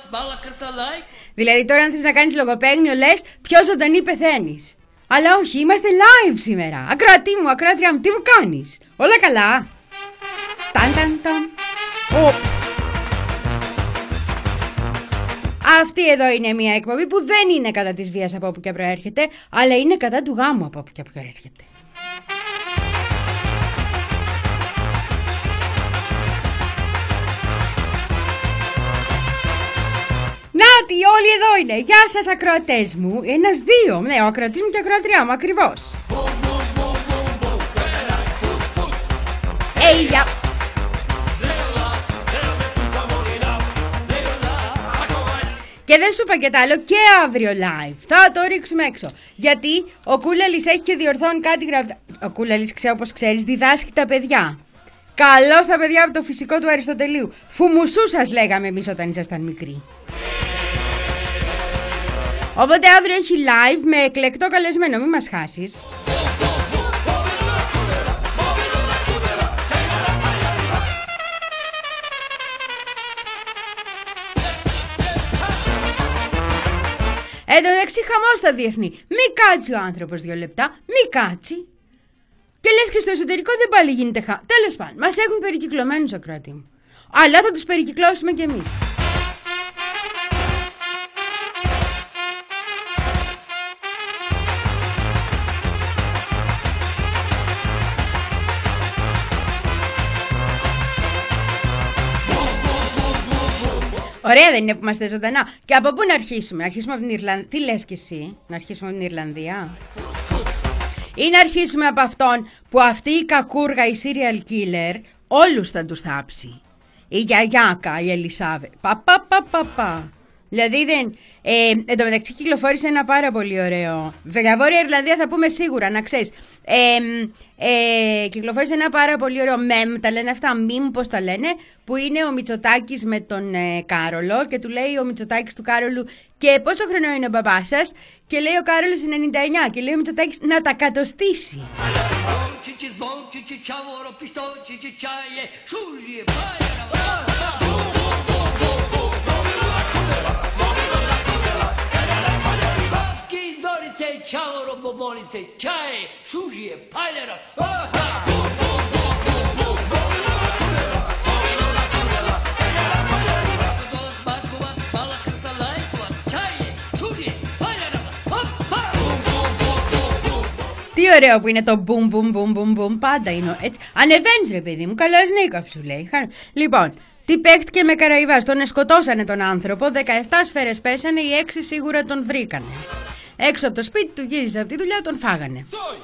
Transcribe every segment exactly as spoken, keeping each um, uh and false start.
Δηλαδή τώρα αν θες να κάνεις λογοπαίγνιο λες πιο ζωντανή πεθαίνεις. Αλλά όχι, είμαστε live σήμερα. Ακροατή μου, ακροάτρια μου, τι μου κάνεις? Όλα καλά? Ταν ταν ταν. Oh. Αυτή εδώ είναι μια εκπομπή που δεν είναι κατά της βίας από όπου και προέρχεται, αλλά είναι κατά του γάμου από όπου και προέρχεται. Νάτι, όλοι εδώ είναι. Γεια σας ακροατές μου. Ένας δύο. Ναι, ο ακροατής μου και η ακροατριά μου, ακριβώς. Έιλια. Και δεν σου είπα και τ' άλλο, και αύριο live θα το ρίξουμε έξω. Γιατί ο Κούλαλης έχει και διορθώνει κάτι γραπτά. Ο Κούλαλης, ξέρω όπως ξέρεις, διδάσκει τα παιδιά. Καλώς τα παιδιά από το φυσικό του Αριστοτελείου. Φουμουσού σας λέγαμε εμείς όταν ήσασταν μικροί. Οπότε αύριο έχει live με εκλεκτό καλεσμένο, μην μας χάσεις. Εν τω μεταξύ χαμός στα διεθνή. Μη κάτσει ο άνθρωπος δύο λεπτά, μη κάτσει. Και λες και στο εσωτερικό δεν πάλι γίνεται χα... Τέλος πάντων, μας έχουν περικυκλωμένους ακροατή μου. Αλλά θα τους περικυκλώσουμε κι εμείς. Ωραία δεν είναι που είμαστε ζωντανά? Και από πού να αρχίσουμε? Να αρχίσουμε από την Ιρλανδία? Τι λες κι εσύ? Να αρχίσουμε από την Ιρλανδία? Ή να αρχίσουμε από αυτόν που αυτή η κακούργα, η serial killer, όλους θα τους θάψει? Η γιαγιάκα, η Ελισάβε. Πα πα πα πα πα. Δηλαδή δεν... Ε, εν τω μεταξύ κυκλοφόρησε ένα πάρα πολύ ωραίο... Για Βόρεια Ιρλανδία θα πούμε σίγουρα, να ξέρεις. Ε, ε, κυκλοφόρησε ένα πάρα πολύ ωραίο μεμ, τα λένε αυτά, μιμ πώς τα λένε, που είναι ο Μητσοτάκης με τον ε, Κάρολο και του λέει ο Μητσοτάκης του Κάρολου και πόσο χρονό είναι ο μπαμπάς σας? Και λέει ο Κάρολος ενενήντα εννιά και λέει ο Μητσοτάκης να τα κατοστήσει. Τι ωραίο που είναι το μπουμ μπουμ μπουμ μπουμ μπουμ. Πάντα είναι έτσι. Ανεβαίνεις ρε παιδί μου, καλώς νίκο σου λέει. Λοιπόν, τι παίχτηκε με Καραϊβάς? Τον σκοτώσανε τον άνθρωπο, δεκαεπτά σφαίρες πέσανε, οι έξι σίγουρα τον βρήκανε. Έξω από το σπίτι του, γύρισε από τη δουλειά, τον φάγανε.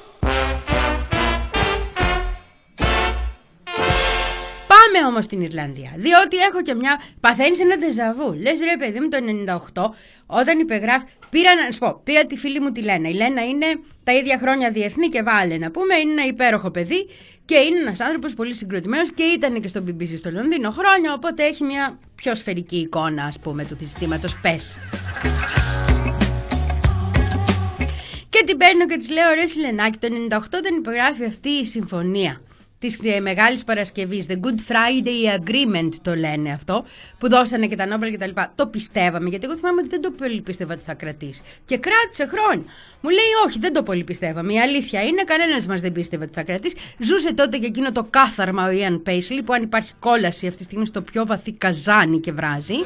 Πάμε όμως στην Ιρλανδία, διότι έχω και μια... Παθαίνεις ένα δεζαβού. Λες ρε παιδί μου το ενενήντα οκτώ, όταν υπεγράφει... Πήρα να σου πω, πήρα τη φίλη μου τη Λένα. Η Λένα είναι τα ίδια χρόνια διεθνή και βάλε να πούμε, είναι ένα υπέροχο παιδί και είναι ένας άνθρωπος πολύ συγκροτημένος και ήταν και στο μπι μπι σι στο Λονδίνο χρόνια, οπότε έχει μια πιο σφαιρική εικόνα, ας πούμε, του συστήματος πες. Και την παίρνω και της λέω, ρε Σιλενάκη, το ενενήντα οκτώ όταν υπογράφει αυτή η συμφωνία της Μεγάλης Παρασκευής, The Good Friday Agreement το λένε αυτό, που δώσανε και τα Νόμπελ και τα λοιπά. Το πιστεύαμε, γιατί εγώ θυμάμαι ότι δεν το πολύ πίστευα ότι θα κρατήσει. Και κράτησε χρόνια. Μου λέει όχι, δεν το πολύ πιστεύαμε. Η αλήθεια είναι, κανένας μας δεν πίστευε ότι θα κρατήσει. Ζούσε τότε και εκείνο το κάθαρμα ο Ιαν Πέισλι, που αν υπάρχει κόλαση αυτή τη στιγμή στο πιο βαθύ καζάνι και βράζει.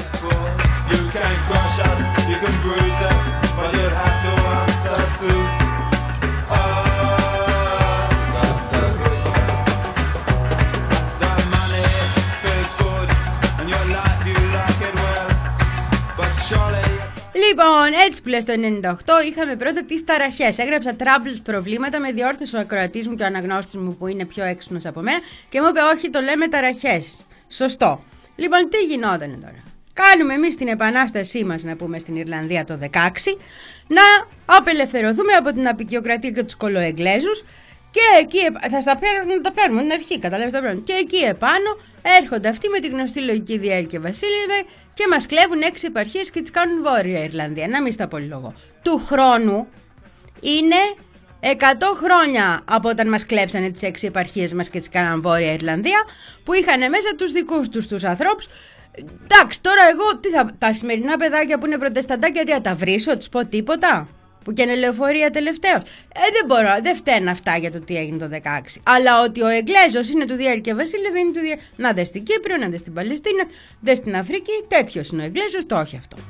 Λοιπόν, έτσι που λες το ενενήντα οκτώ είχαμε πρώτα τις ταραχές. Έγραψα troubles, προβλήματα, με διόρθωσε ο ακροατής μου και ο αναγνώστης μου που είναι πιο έξυπνος από μένα και μου είπε όχι, το λέμε ταραχές. Σωστό. Λοιπόν, τι γινότανε τώρα? Κάνουμε εμείς την επανάστασή μας, να πούμε, στην Ιρλανδία το δεκαέξι, να απελευθερωθούμε από την απικιοκρατία και τους κολοεγγλέζους και εκεί θα στα παίρνουμε, τα παίρνουμε την αρχή, καταλάβεις τα παίρνουμε. Και εκεί επάνω έρχονται αυτοί με τη γνωστή λογική διάρκεια βασίλειδε και μας κλέβουν έξι επαρχίες και τις κάνουν Βόρεια Ιρλανδία. Να μην στα πολυλογώ. Του χρόνου είναι εκατό χρόνια από όταν μας κλέψανε τις έξι επαρχίες μας και τις κάναν Βόρεια Ιρλανδία, που είχαν μέσα τους δικούς τους τους ανθρώπους. Εντάξει, τώρα εγώ τι θα, τα σημερινά παιδάκια που είναι προτεσταντάκια, τι θα τα βρίσω, τους πω τίποτα. Που και είναι λεωφορεία τελευταίως. Ε, δεν μπορώ, δεν φταίνουν αυτά για το τι έγινε το δεκαέξι. Αλλά ότι ο Εγγλέζος είναι του Διάρη και Βασίλευ είναι του Διάρη. Να δες στην Κύπρο, να δες στην Παλαιστίνα, δες στην Αφρική. Τέτοιος είναι ο Εγγλέζος, το όχι αυτό.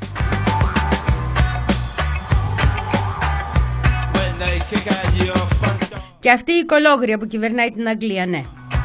Και αυτή η οικολόγρια που κυβερνάει την Αγγλία, ναι.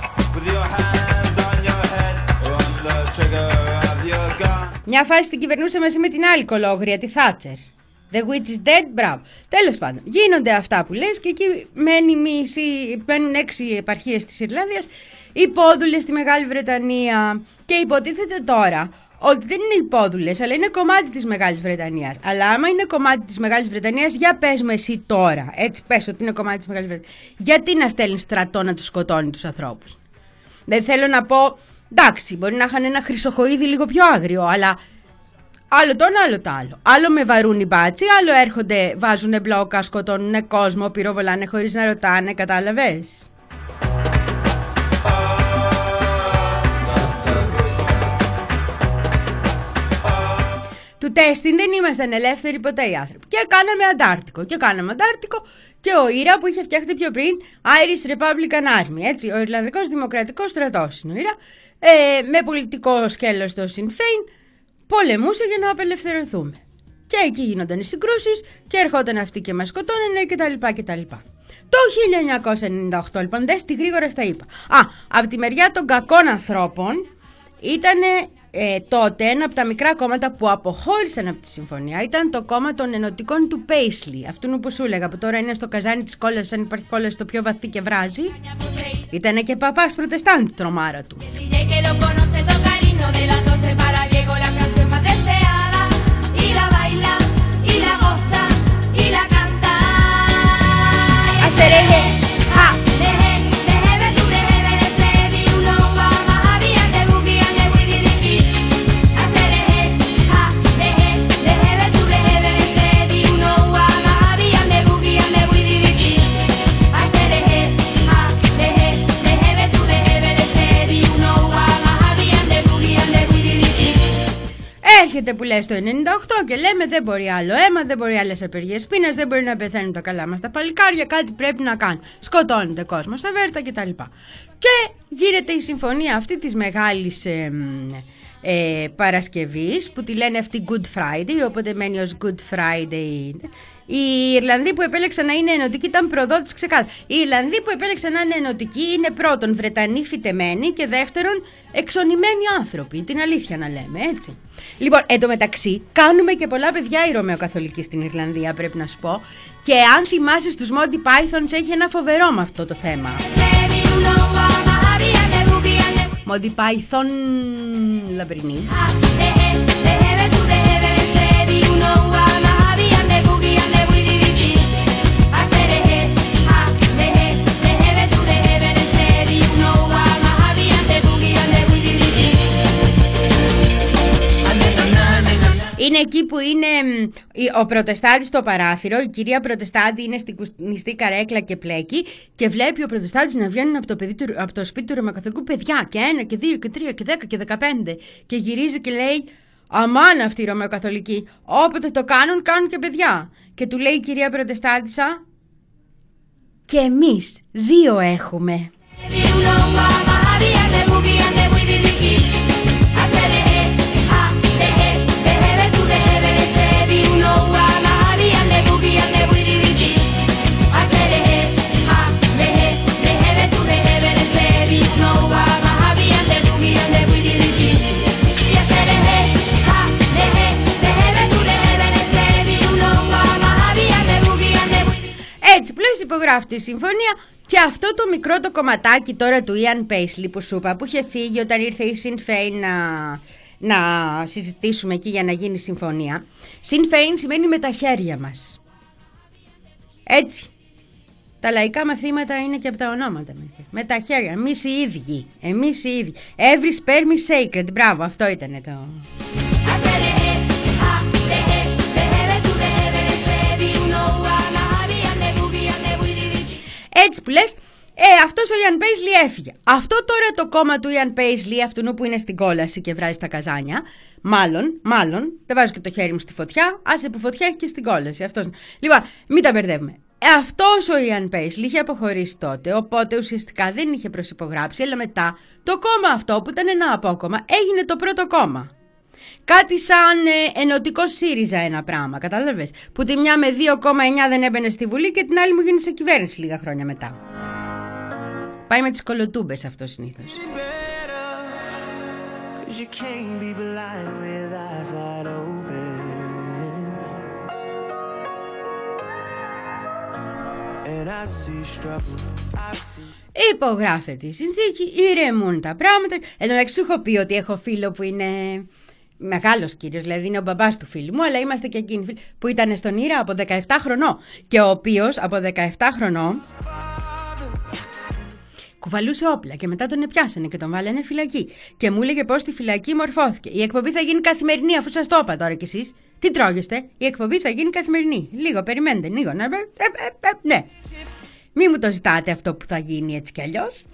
Μια φάση την κυβερνούσε μαζί με την άλλη οικολόγρια, τη Θάτσερ. The witch is dead, μπράβο. Τέλος πάντων, γίνονται αυτά που λες και εκεί μένει μισή, μένουν έξι επαρχίες της Ιρλανδίας, υπόδουλες στη Μεγάλη Βρετανία. Και υποτίθεται τώρα ότι δεν είναι υπόδουλες, αλλά είναι κομμάτι της Μεγάλης Βρετανίας. Αλλά άμα είναι κομμάτι της Μεγάλης Βρετανίας, για πες μου εσύ τώρα, έτσι πες ότι είναι κομμάτι της Μεγάλης Βρετανίας, γιατί να στέλνει στρατό να τους σκοτώνει τους ανθρώπους? Δεν θέλω να πω, εντάξει, μπορεί να είχαν ένα χρυσοχοΐδι λίγο πιο άγριο, αλλά άλλο το ένα, άλλο το άλλο. Άλλο με βαρούν οι μπάτσοι, άλλο έρχονται, βάζουνε μπλόκα, σκοτώνουνε κόσμο, πυροβολάνε χωρίς να ρωτάνε, κατάλαβες? Του τέστην δεν ήμασταν ελεύθεροι ποτέ οι άνθρωποι. Και κάναμε Αντάρτικο. Και κάναμε Αντάρτικο και ο Ήρα που είχε φτιαχτεί πιο πριν Irish Republican Army. Έτσι, ο Ιρλανδικός Δημοκρατικός Στρατός είναι ο Ήρα. Ε, με πολιτικό σκέλος το Sinn Féin πολεμούσε για να απελευθερωθούμε. Και εκεί γίνονταν οι συγκρούσεις και ερχόταν αυτοί και μας σκοτώνανε κτλ. κτλ. Το χίλια εννιακόσια ενενήντα οκτώ, λοιπόν, δες τι γρήγορα στα είπα. Α, από τη μεριά των κακών ανθρώπων ήτανε ε, τότε ένα από τα μικρά κόμματα που αποχώρησαν από τη συμφωνία. Ήταν το κόμμα των ενωτικών του Paisley. Αυτού που σου έλεγα, που τώρα είναι στο καζάνι της κόλας, αν υπάρχει κόλλα στο πιο βαθύ και βράζει. Ήτανε και παπάς προτεστάντη τρομάρα του. Έρχεται που λέει το ενενήντα οκτώ και λέμε δεν μπορεί άλλο αίμα, δεν μπορεί άλλες απεργίες πείνας, δεν μπορεί να πεθαίνουν τα καλά μας τα παλικάρια, κάτι πρέπει να κάνουν. Σκοτώνεται κόσμο στα Βέρτα κτλ. Και γίνεται η συμφωνία αυτή της μεγάλης ε, ε, Παρασκευής που τη λένε αυτή Good Friday, οπότε μένει ως Good Friday. Οι Ιρλανδοί που επέλεξαν να είναι ενωτικοί ήταν προδότης ξεκάθαρα. Οι Ιρλανδοί που επέλεξαν να είναι ενωτικοί είναι πρώτον Βρετανοί φυτεμένοι και δεύτερον εξονημένοι άνθρωποι. Την αλήθεια να λέμε, έτσι. Λοιπόν, εντωμεταξύ κάνουμε και πολλά παιδιά οι Ρωμαιοκαθολικοί στην Ιρλανδία, πρέπει να σου πω. Και αν θυμάσαι στους Monty Pythons έχει ένα φοβερό με αυτό το θέμα. Monty Python λαμπρινή. Είναι εκεί που είναι ο προτεστάντης στο παράθυρο, η κυρία προτεστάντη είναι στην κουστινιστή καρέκλα και πλέκει και βλέπει ο προτεστάντης να βγαίνουν από το, παιδί του, από το σπίτι του ρωμαιοκαθολικού παιδιά και ένα και δύο και τρία και δέκα και δεκαπέντε και γυρίζει και λέει αμάν αυτοί οι Ρωμαιοκαθολικοί, όποτε το κάνουν κάνουν και παιδιά. Και του λέει η κυρία προτεστάντισσα και εμείς δύο έχουμε. Έτσι πλέον υπογράφει τη συμφωνία και αυτό το μικρό το κομματάκι τώρα του Ιαν Paisley που σου είπα, που είχε φύγει όταν ήρθε η Sinn Féin να, να συζητήσουμε εκεί για να γίνει συμφωνία. Sinn Féin σημαίνει με τα χέρια μας. Έτσι. Τα λαϊκά μαθήματα είναι και από τα ονόματα. Με τα χέρια. Εμείς οι ίδιοι. Εμείς οι ίδιοι. Every sperm is sacred. Μπράβο, αυτό ήταν το... Έτσι που λες, Ε, αυτός ο Ιαν Πέισλι έφυγε. Αυτό τώρα το κόμμα του Ιαν Πέισλι, αυτού που είναι στην κόλαση και βράζει τα καζάνια, μάλλον, μάλλον, δεν βάζω και το χέρι μου στη φωτιά, άσε που φωτιά έχει και στην κόλαση. Αυτός. Λοιπόν, μην τα μπερδεύουμε. Ε, αυτός ο Ιαν Πέισλι είχε αποχωρήσει τότε, οπότε ουσιαστικά δεν είχε προσυπογράψει, αλλά μετά το κόμμα αυτό που ήταν ένα απόκομμα έγινε το πρώτο κόμμα. Κάτι σαν ε, ενωτικό ΣΥΡΙΖΑ ένα πράγμα, κατάλαβες, που τη μια με δύο κόμμα εννιά δεν έμπαινε στη Βουλή και την άλλη μου γίνει σε κυβέρνηση λίγα χρόνια μετά. Πάει με τις κολοτούμπες αυτό συνήθως. Υπογράφεται η συνθήκη, ηρεμούν τα πράγματα. Εν τω μεταξύ έχω πει ότι έχω φίλο που είναι μεγάλος κύριος, δηλαδή είναι ο μπαμπάς του φίλου μου, αλλά είμαστε και εκείνοι φίλοι που ήταν στον Ήρα από δεκαεπτά χρονών και ο οποίος από δεκαεπτά χρονών κουβαλούσε όπλα και μετά τον πιάσανε και τον βάλανε φυλακή. Και μου έλεγε πως στη φυλακή μορφώθηκε. Η εκπομπή θα γίνει καθημερινή, αφού σας το είπα τώρα κι εσείς. Τι τρώγεστε, η εκπομπή θα γίνει καθημερινή. Λίγο, περιμένετε, λίγο. Ε, ε, ε, ε, ναι. Μη μου το ζητάτε αυτό που θα γίνει έτσι κι αλλιώς.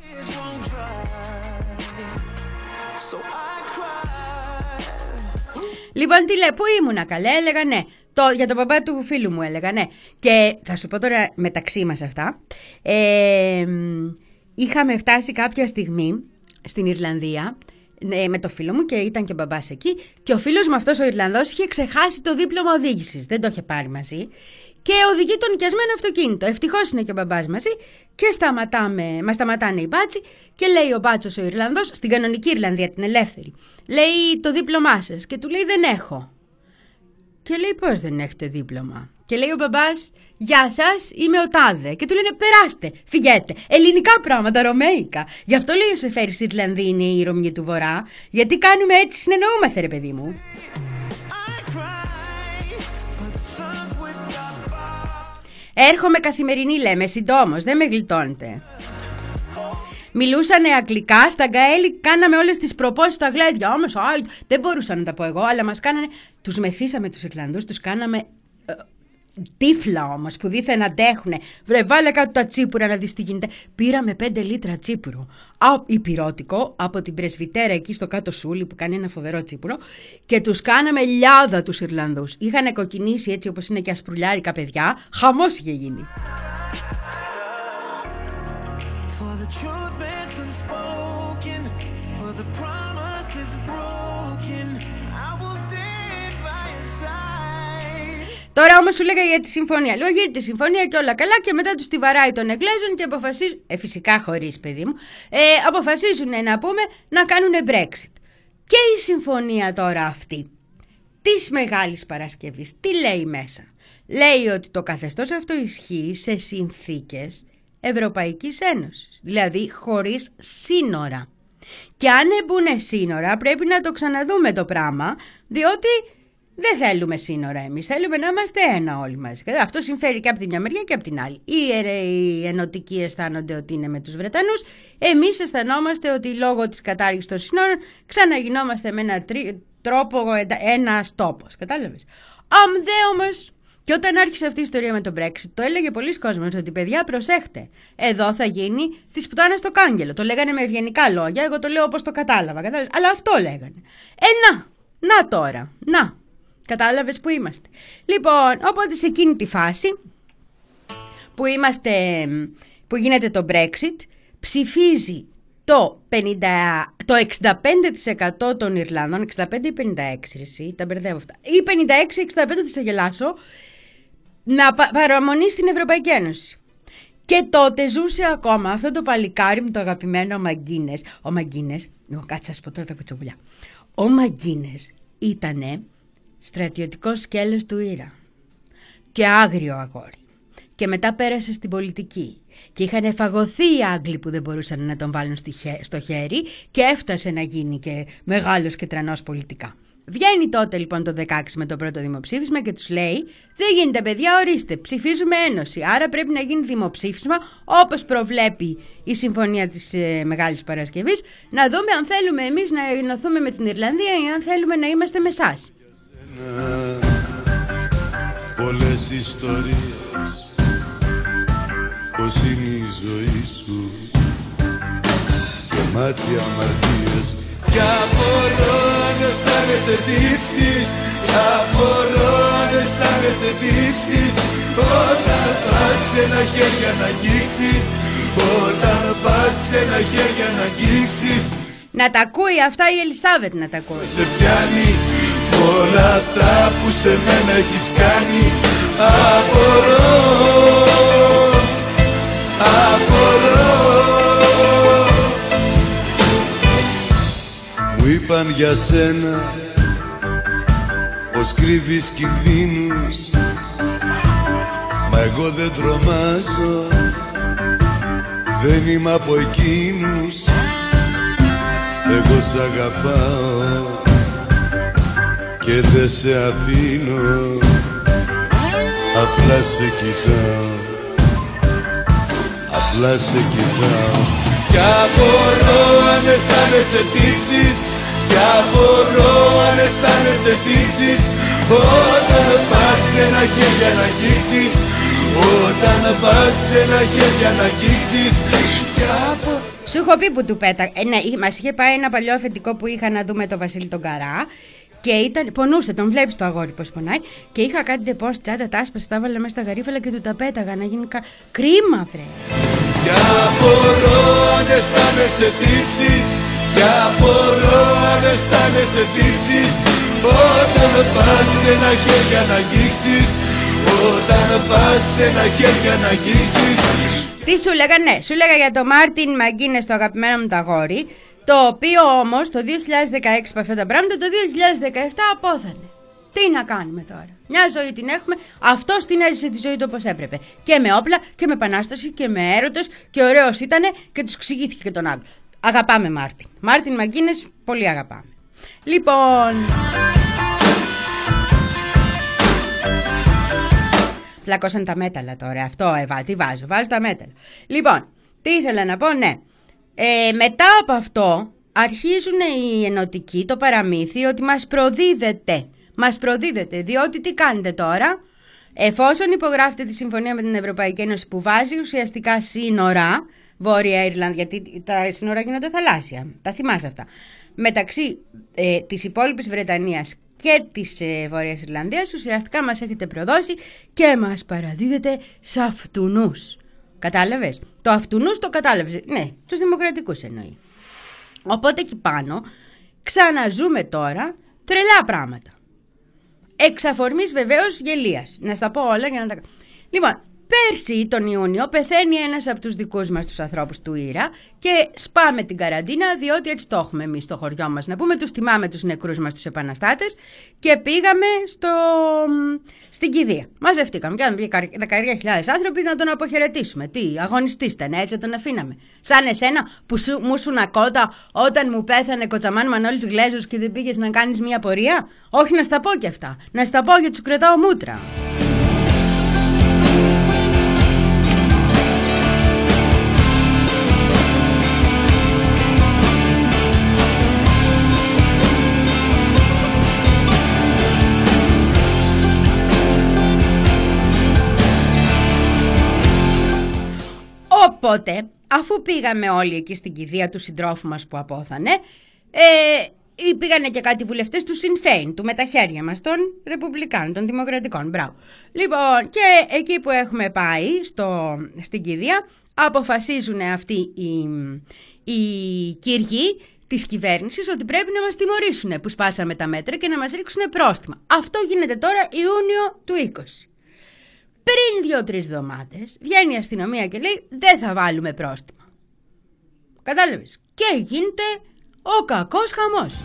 Λοιπόν, τι λέει, πού ήμουνα καλέ, έλεγα ναι. Το, για τον παπά του φίλου μου έλεγα ναι. Και θα σου πω τώρα μεταξύ μας αυτά. Ε, είχαμε φτάσει κάποια στιγμή στην Ιρλανδία με το φίλο μου και ήταν και μπαμπάς εκεί. Και ο φίλος μου αυτός ο Ιρλανδός είχε ξεχάσει το δίπλωμα οδήγησης. Δεν το είχε πάρει μαζί. Και οδηγεί το νοικιασμένο αυτοκίνητο. Ευτυχώς είναι και ο μπαμπάς μαζί. Και σταματάμε, μας σταματάνε οι μπάτσοι. Και λέει ο μπάτσος ο Ιρλανδός, στην κανονική Ιρλανδία, την ελεύθερη, λέει το δίπλωμά σας. Και του λέει δεν έχω. Και λέει πώς δεν έχετε δίπλωμα. Και λέει ο μπαμπάς, γεια σας, είμαι ο τάδε. Και του λένε περάστε, φυγέτε. Ελληνικά πράγματα, ρωμαϊκά. Γι' αυτό λέει ο Σεφέρης Ιρλανδοί είναι η Ρωμιοί του Βορρά. Γιατί κάνουμε έτσι, συνεννοούμαστε, ρε παιδί μου. Έρχομαι καθημερινή, λέμε, συντόμως, δεν με γλιτώνετε. Μιλούσανε αγγλικά, στα γκαέλη κάναμε όλες τις προπόσεις στα γλέντια. Όμως, άι, δεν μπορούσα να τα πω εγώ, αλλά μας κάνανε. Τους μεθύσαμε τους Ιρλανδούς, τους κάναμε ε, τύφλα όμως που δήθεν αντέχουνε. Βρε, βάλε κάτω τα τσίπουρα να δεις τι γίνεται. Πήραμε πέντε λίτρα τσίπουρο. Υπηρώτικο από την πρεσβυτέρα εκεί στο κάτω σούλι που κάνει ένα φοβερό τσίπουρο. Και τους κάναμε λιάδα τους Ιρλανδούς. Είχαν κοκκινήσει έτσι όπως είναι και ασπρουλιάρικα παιδιά. Χαμός είχε γίνει. Τώρα όμως σου λέγα για τη συμφωνία. Λέω γίνεται τη συμφωνία και όλα καλά και μετά τους τη βαράει των Εγγλέζων και αποφασίζουν, ε, φυσικά χωρίς παιδί μου, ε, αποφασίζουν να πούμε να κάνουν Brexit. Και η συμφωνία τώρα αυτή της Μεγάλης Παρασκευής τι λέει μέσα. Λέει ότι το καθεστώς αυτό ισχύει σε συνθήκες Ευρωπαϊκής Ένωσης, δηλαδή χωρίς σύνορα. Και αν μπουν σύνορα πρέπει να το ξαναδούμε το πράγμα, διότι δεν θέλουμε σύνορα εμείς, θέλουμε να είμαστε ένα όλοι μαζί. Αυτό συμφέρει και από τη μια μεριά και από την άλλη. Οι, οι ενωτικοί αισθάνονται ότι είναι με τους Βρετανούς, εμείς αισθανόμαστε ότι λόγω της κατάργησης των σύνορων ξαναγινόμαστε με έναν τρόπο ένας τόπος. Κατάλαβες. Αν δε όμως, και όταν άρχισε αυτή η ιστορία με το Brexit, το έλεγε πολλοί κόσμος ότι παιδιά προσέχτε. Εδώ θα γίνει της πουτάνας το κάγκελο. Το λέγανε με ευγενικά λόγια, εγώ το λέω όπως το κατάλαβα. Κατάλαβες. Αλλά αυτό λέγανε. Ε, να, να τώρα, να. Κατάλαβες που είμαστε. Λοιπόν, οπότε σε εκείνη τη φάση που είμαστε, που γίνεται το Brexit, ψηφίζει το, πενήντα, το εξήντα πέντε τοις εκατό των Ιρλανδών, εξήντα πέντε ή πενήντα έξι εσύ, τα μπερδεύω αυτά, ή πενήντα έξι εξήντα πέντε της αγελάσω, να παραμονή στην Ευρωπαϊκή Ένωση. Και τότε ζούσε ακόμα αυτό το παλικάρι μου το αγαπημένο ο Μαγκίνες. Ο Μαγκίνες, εγώ κάτσε σας πω τώρα τα κουτσομπουλιά. Ο Μαγκίνες ήτανε στρατιωτικό σκέλος του Ήρα και άγριο αγόρι και μετά πέρασε στην πολιτική και είχαν φαγωθεί οι Άγγλοι που δεν μπορούσαν να τον βάλουν στο χέρι και έφτασε να γίνει και μεγάλος και τρανός πολιτικά. Βγαίνει τότε λοιπόν το δεκαέξι με το πρώτο δημοψήφισμα και τους λέει δεν γίνεται παιδιά, ορίστε, ψηφίζουμε ένωση, άρα πρέπει να γίνει δημοψήφισμα όπως προβλέπει η συμφωνία της ε, Μεγάλης Παρασκευής, να δούμε αν θέλουμε εμείς να ενωθούμε με την Ιρλανδία ή αν θέλουμε να είμαστε με εσάς. Πολλές ιστορίες, πως είναι η ζωή σου γεμάτη αμαρτίες. Κι απορώ αν αισθάνεσαι τύψεις, κι απορώ αν αισθάνεσαι τύψεις, όταν πας ξένα χέρια να αγγίξεις, όταν πας ξένα χέρια να αγγίξεις. Να τα ακούει αυτά η Ελισάβετ, να τα ακούει. Σε πιάνει όλα αυτά που σε μένα έχεις κάνει. Απορώ, απορώ. Μου είπαν για σένα πως κρύβεις κινδύνους, μα εγώ δεν τρομάζω, δεν είμαι από εκείνους. Εγώ σ' αγαπάω και δεν σε αφήνω, απλά σε κοιτάω, απλά σε κοιτάω. Κι απορώ αν αισθάνεσαι τύψεις, κι απορώ αν αισθάνεσαι τύψεις, όταν πας ξένα χέρια να αγγίξεις, όταν πας ξένα χέρια να αγγίξεις. Κι απορώ. Σου έχω πει που του πέτα. Ε, ναι, μας είχε πάει ένα παλιό αφεντικό που είχα να δούμε το Βασίλη τον Καρά. Και ήταν, πονούσε, τον βλέπεις το αγόρι πως πονάει. Και είχα κάτι ντεπό στη τσάντα, τα άσπασε, τα έβαλα μέσα στα γαρίφαλα και του τα πέταγα να γίνει κα... κρίμα, βρε. Κι απορώ αν αισθάνεσαι τύψεις, κι απορώ αν αισθάνεσαι τύψεις, όταν πας ξένα χέρια να αγγίξεις, όταν πας ξένα χέρια να αγγίξεις. Τι σου λέγα, ναι, σου λέγα για το Μάρτιν Μαγκίνες, το αγαπημένο μου το αγόρι, το οποίο όμως το δύο χιλιάδες δεκαέξι με αυτά τα πράγματα, το δύο χιλιάδες δεκαεπτά απόθανε. Τι να κάνουμε τώρα? Μια ζωή την έχουμε, αυτός την έζησε τη ζωή του όπως έπρεπε. Και με όπλα και με επανάσταση και με έρωτος και ωραίος ήτανε και τους εξηγήθηκε και τον άλλο. Αγαπάμε Μάρτιν. Μάρτιν Μαγκίνες, πολύ αγαπάμε. Λοιπόν... Πλακώσαν τα μέταλλα τώρα, αυτό έβα, τι βάζω, βάζω τα μέταλλα. Λοιπόν, τι ήθελα να πω, ναι. Ε, μετά από αυτό αρχίζουν οι ενωτικοί, το παραμύθι ότι μας προδίδεται. Μας προδίδεται, διότι τι κάνετε τώρα? Εφόσον υπογράφετε τη συμφωνία με την Ευρωπαϊκή Ένωση που βάζει ουσιαστικά σύνορα, Βόρεια Ιρλανδία, γιατί τα σύνορα γίνονται θαλάσσια, τα θυμάσαι αυτά, μεταξύ ε, της υπόλοιπης Βρετανίας και της ε, Βόρειας Ιρλανδίας, ουσιαστικά μας έχετε προδώσει και μας παραδίδετε σε αυτουνούς. Κατάλαβες? Το αυτουνούς το κατάλαβες? Ναι, τους δημοκρατικούς εννοεί. Οπότε εκεί πάνω ξαναζούμε τώρα τρελά πράγματα. Εξ αφορμής βεβαίως γελίας. Να στα πω όλα για να τα... Λοιπόν, πέρσι τον Ιούνιο πεθαίνει ένας από τους δικούς μας τους ανθρώπους του Ήρα και σπάμε την καραντίνα, διότι έτσι το έχουμε εμείς στο χωριό μας. Να πούμε, τους τιμάμε τους νεκρούς μας, τους επαναστάτες, και πήγαμε στο... στην κηδεία. Μαζευτήκαμε και αν βγει δεκαεννιά χιλιάδες άνθρωποι να τον αποχαιρετήσουμε. Τι, αγωνιστής ήταν, έτσι τον αφήναμε. Σαν εσένα που σου, μου σου ακότα όταν μου πέθανε Κοτσαμάν Μανώλης Γλέζος και δεν πήγες να κάνεις μια πορεία. Όχι, να στα πω και αυτά. Να στα πω γιατί τους κρατάω μούτρα. Οπότε, αφού πήγαμε όλοι εκεί στην κηδεία του συντρόφου μας που απόθανε, ε, πήγανε και κάτι βουλευτές του Sinn Féin, του με τα χέρια μας, των Ρεπουμπλικάνων, των Δημοκρατικών. Μπράβο. Λοιπόν, και εκεί που έχουμε πάει, στο, στην κηδεία, αποφασίζουν αυτοί οι, οι κυριοί της κυβέρνησης ότι πρέπει να μας τιμωρήσουν που σπάσαμε τα μέτρα και να μας ρίξουν πρόστιμα. Αυτό γίνεται τώρα Ιούνιο του είκοσι. Πριν δύο-τρεις εβδομάδες βγαίνει η αστυνομία και λέει δεν θα βάλουμε πρόστιμα. Κατάλαβες? Και γίνεται ο κακός χαμός.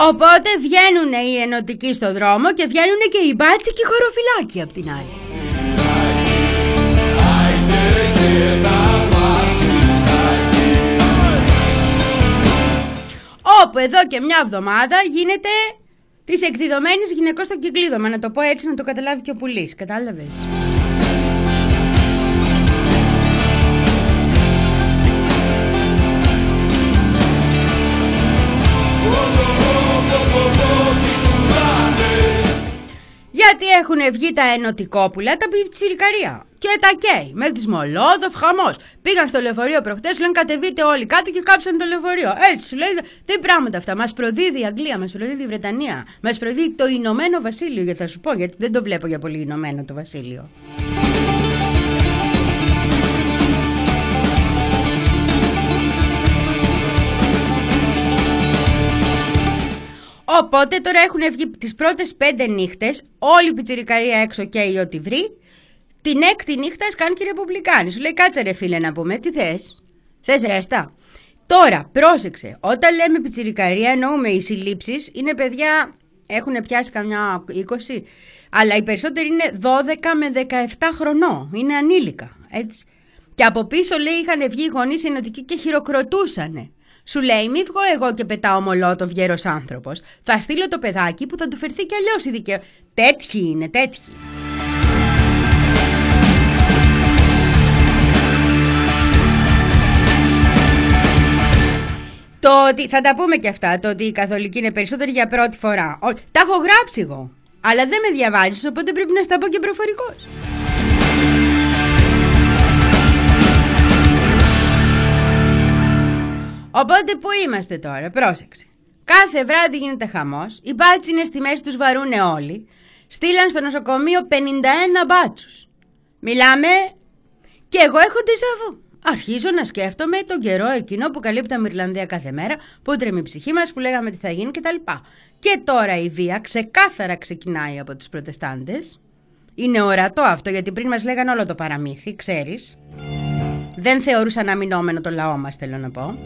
Οπότε βγαίνουν οι ενωτικοί στο δρόμο και βγαίνουν και οι μπάτσοι και οι χωροφυλάκοι απ' την άλλη. Όπου εδώ και μια εβδομάδα γίνεται της εκδιδωμένης γυναικός στο κυκλίδωμα. Να το πω έτσι, να το καταλάβει και ο πουλής. Κατάλαβες? Γιατί έχουν βγει τα ενωτικόπουλα, τα πιτσιρικαρία και τα καίει με τις Μολότοφ, χαμός. Πήγαν στο λεωφορείο προχτές, λένε κατεβείτε όλοι κάτω και κάψαν το λεωφορείο. Έτσι σου λέει, τι πράγματα αυτά. Μας προδίδει η Αγγλία, μας προδίδει η Βρετανία, μας προδίδει το Ηνωμένο Βασίλειο. Γιατί θα σου πω, γιατί δεν το βλέπω για πολύ Ηνωμένο το Βασίλειο. Οπότε τώρα έχουν βγει τις πρώτες πέντε νύχτες, όλη η πιτσιρικαρία έξω και η ό,τι βρει. Την έκτη νύχτα σκάνε και οι Ρεπουμπλικάνοι. Σου λέει κάτσε ρε φίλε να πούμε, τι θες? Θες ρέστα? Τώρα πρόσεξε, όταν λέμε πιτσιρικαρία εννοούμε οι συλλήψεις είναι παιδιά, έχουν πιάσει καμιά είκοσι, αλλά οι περισσότεροι είναι δώδεκα με δεκαεπτά χρονών, είναι ανήλικα, έτσι. Και από πίσω λέει είχαν βγει οι γονείς ενωτικοί και χειροκροτούσανε. Σου λέει μη βγω εγώ και πετάω Μολότοφ γέρος άνθρωπος, θα στείλω το παιδάκι που θα του φερθεί κι αλλιώς η δικαιω... Τέτοιοι είναι, τέτοιοι. Το ότι, θα τα πούμε και αυτά, το ότι οι καθολικοί είναι περισσότεροι για πρώτη φορά. Ο, τα έχω γράψει εγώ, αλλά δεν με διαβάζεις, οπότε πρέπει να στα πω και προφορικός. Οπότε που είμαστε τώρα, πρόσεξε. Κάθε βράδυ γίνεται χαμός, οι μπάτσοι είναι στη μέση, τους βαρούνε όλοι. Στείλαν στο νοσοκομείο πενήντα ένα μπάτσους. Μιλάμε και εγώ έχω ντεζαβού. Αρχίζω να σκέφτομαι τον καιρό εκείνο που καλύπταμε Ιρλανδία κάθε μέρα, που τρέμει η ψυχή μας, που λέγαμε τι θα γίνει κτλ. Και τώρα η βία ξεκάθαρα ξεκινάει από τους προτεστάντες. Είναι ορατό αυτό, γιατί πριν μας λέγανε όλο το παραμύθι, ξέρεις. Δεν θεωρούσαν αμυνόμενο το λαό μας, θέλω να πω.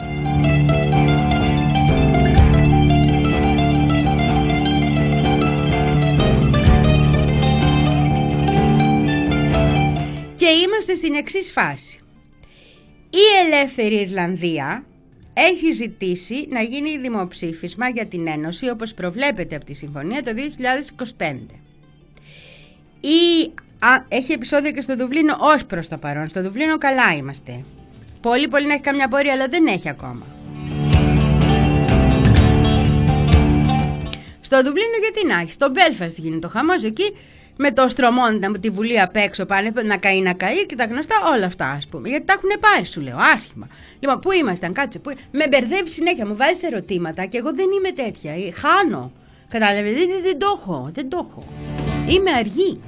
Και είμαστε στην εξής φάση. Η Ελεύθερη Ιρλανδία έχει ζητήσει να γίνει δημοψήφισμα για την Ένωση όπως προβλέπεται από τη Συμφωνία το δύο χιλιάδες είκοσι πέντε. Η... Α, έχει επεισόδιο και στο Δουβλίνο, όχι προς το παρόν. Στο Δουβλίνο καλά είμαστε. Πολύ πολύ να έχει καμιά πορεία, αλλά δεν έχει ακόμα. Στο Δουβλίνο γιατί να έχει. Στο Μπέλφαστ γίνεται το χαμός εκεί. Με το στρωμόντα, με τη βουλή απ' έξω πάνε να καεί, να καεί και τα γνωστά όλα αυτά, ας πούμε. Γιατί τα έχουν πάρει, σου λέω, άσχημα. Λοιπόν, πού ήμασταν, κάτσε, πού... με μπερδεύει συνέχεια, μου βάζεις ερωτήματα και εγώ δεν είμαι τέτοια. Χάνω. Κατάλαβε, δεν, δεν, δεν το έχω, δεν το έχω. Είμαι αργή.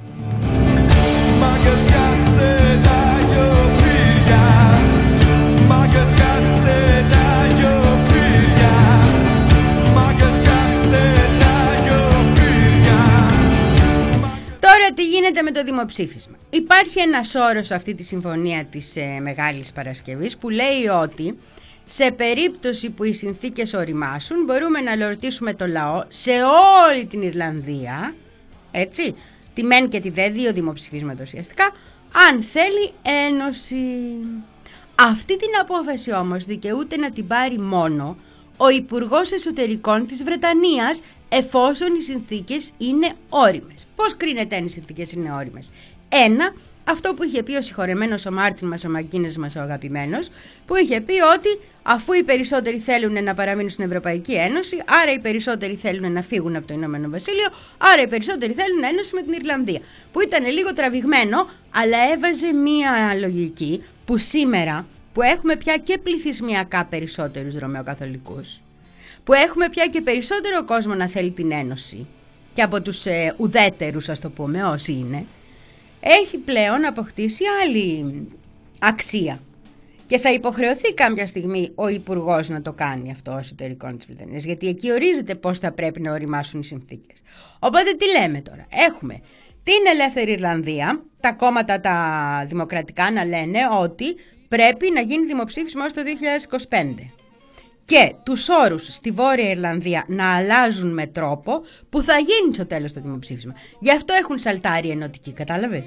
Τώρα τι γίνεται με το δημοψήφισμα? Υπάρχει ένας όρος σε αυτή τη συμφωνία της ε, Μεγάλης Παρασκευής που λέει ότι σε περίπτωση που οι συνθήκες οριμάσουν μπορούμε να ρωτήσουμε το λαό σε όλη την Ιρλανδία, έτσι, τη μεν και τη δε, δύο δημοψηφίσματα ουσιαστικά, αν θέλει ένωση. Αυτή την απόφαση όμως δικαιούται να την πάρει μόνο ο Υπουργός Εσωτερικών της Βρετανίας, εφόσον οι συνθήκες είναι όριμες. Πώς κρίνεται αν οι συνθήκες είναι όριμες? Ένα, αυτό που είχε πει ο συγχωρεμένος ο Μάρτιν μας, ο Μακίνες μας, ο αγαπημένος, που είχε πει ότι αφού οι περισσότεροι θέλουν να παραμείνουν στην Ευρωπαϊκή Ένωση, άρα οι περισσότεροι θέλουν να φύγουν από το Ηνωμένο Βασίλειο, άρα οι περισσότεροι θέλουν ένωση με την Ιρλανδία. Που ήταν λίγο τραβηγμένο, αλλά έβαζε μία λογική που σήμερα, που έχουμε πια και πληθυσμιακά περισσότερους Ρωμαιοκαθολικούς, που έχουμε πια και περισσότερο κόσμο να θέλει την ένωση, και από τους ε, ουδέτερους, ας το πούμε, όσοι είναι, έχει πλέον αποκτήσει άλλη αξία. Και θα υποχρεωθεί κάποια στιγμή ο Υπουργός να το κάνει αυτό εσωτερικών της Βρετανίας, γιατί εκεί ορίζεται πώς θα πρέπει να οριμάσουν οι συνθήκες. Οπότε τι λέμε τώρα? Έχουμε την Ελεύθερη Ιρλανδία, τα κόμματα τα δημοκρατικά να λένε ότι πρέπει να γίνει δημοψήφισμα ως το δύο χιλιάδες είκοσι πέντε. και τους όρους στη Βόρεια Ιρλανδία να αλλάζουν με τρόπο που θα γίνει στο τέλος το δημοψήφισμα. Γι' αυτό έχουν σαλτάρει ενωτικοί, κατάλαβες?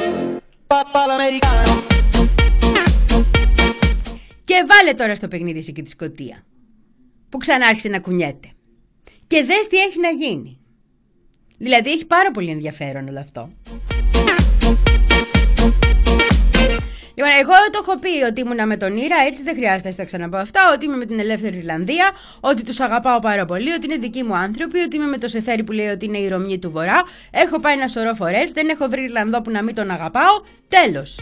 Και βάλε τώρα στο παιχνίδι εσύ και τη Σκωτία, που ξανά άρχισε να κουνιέται. Και δες τι έχει να γίνει. Δηλαδή έχει πάρα πολύ ενδιαφέρον όλο αυτό. Λοιπόν, εγώ το έχω πει ότι ήμουνα με τον Ήρα, έτσι δεν χρειάζεται να τα ξαναπώ αυτά. Ότι είμαι με την Ελεύθερη Ιρλανδία, ότι τους αγαπάω πάρα πολύ, ότι είναι δικοί μου άνθρωποι, ότι είμαι με το Σεφέρι που λέει ότι είναι η Ρωμιή του Βορρά. Έχω πάει ένα σωρό φορές, δεν έχω βρει Ιρλανδό που να μην τον αγαπάω. Τέλος.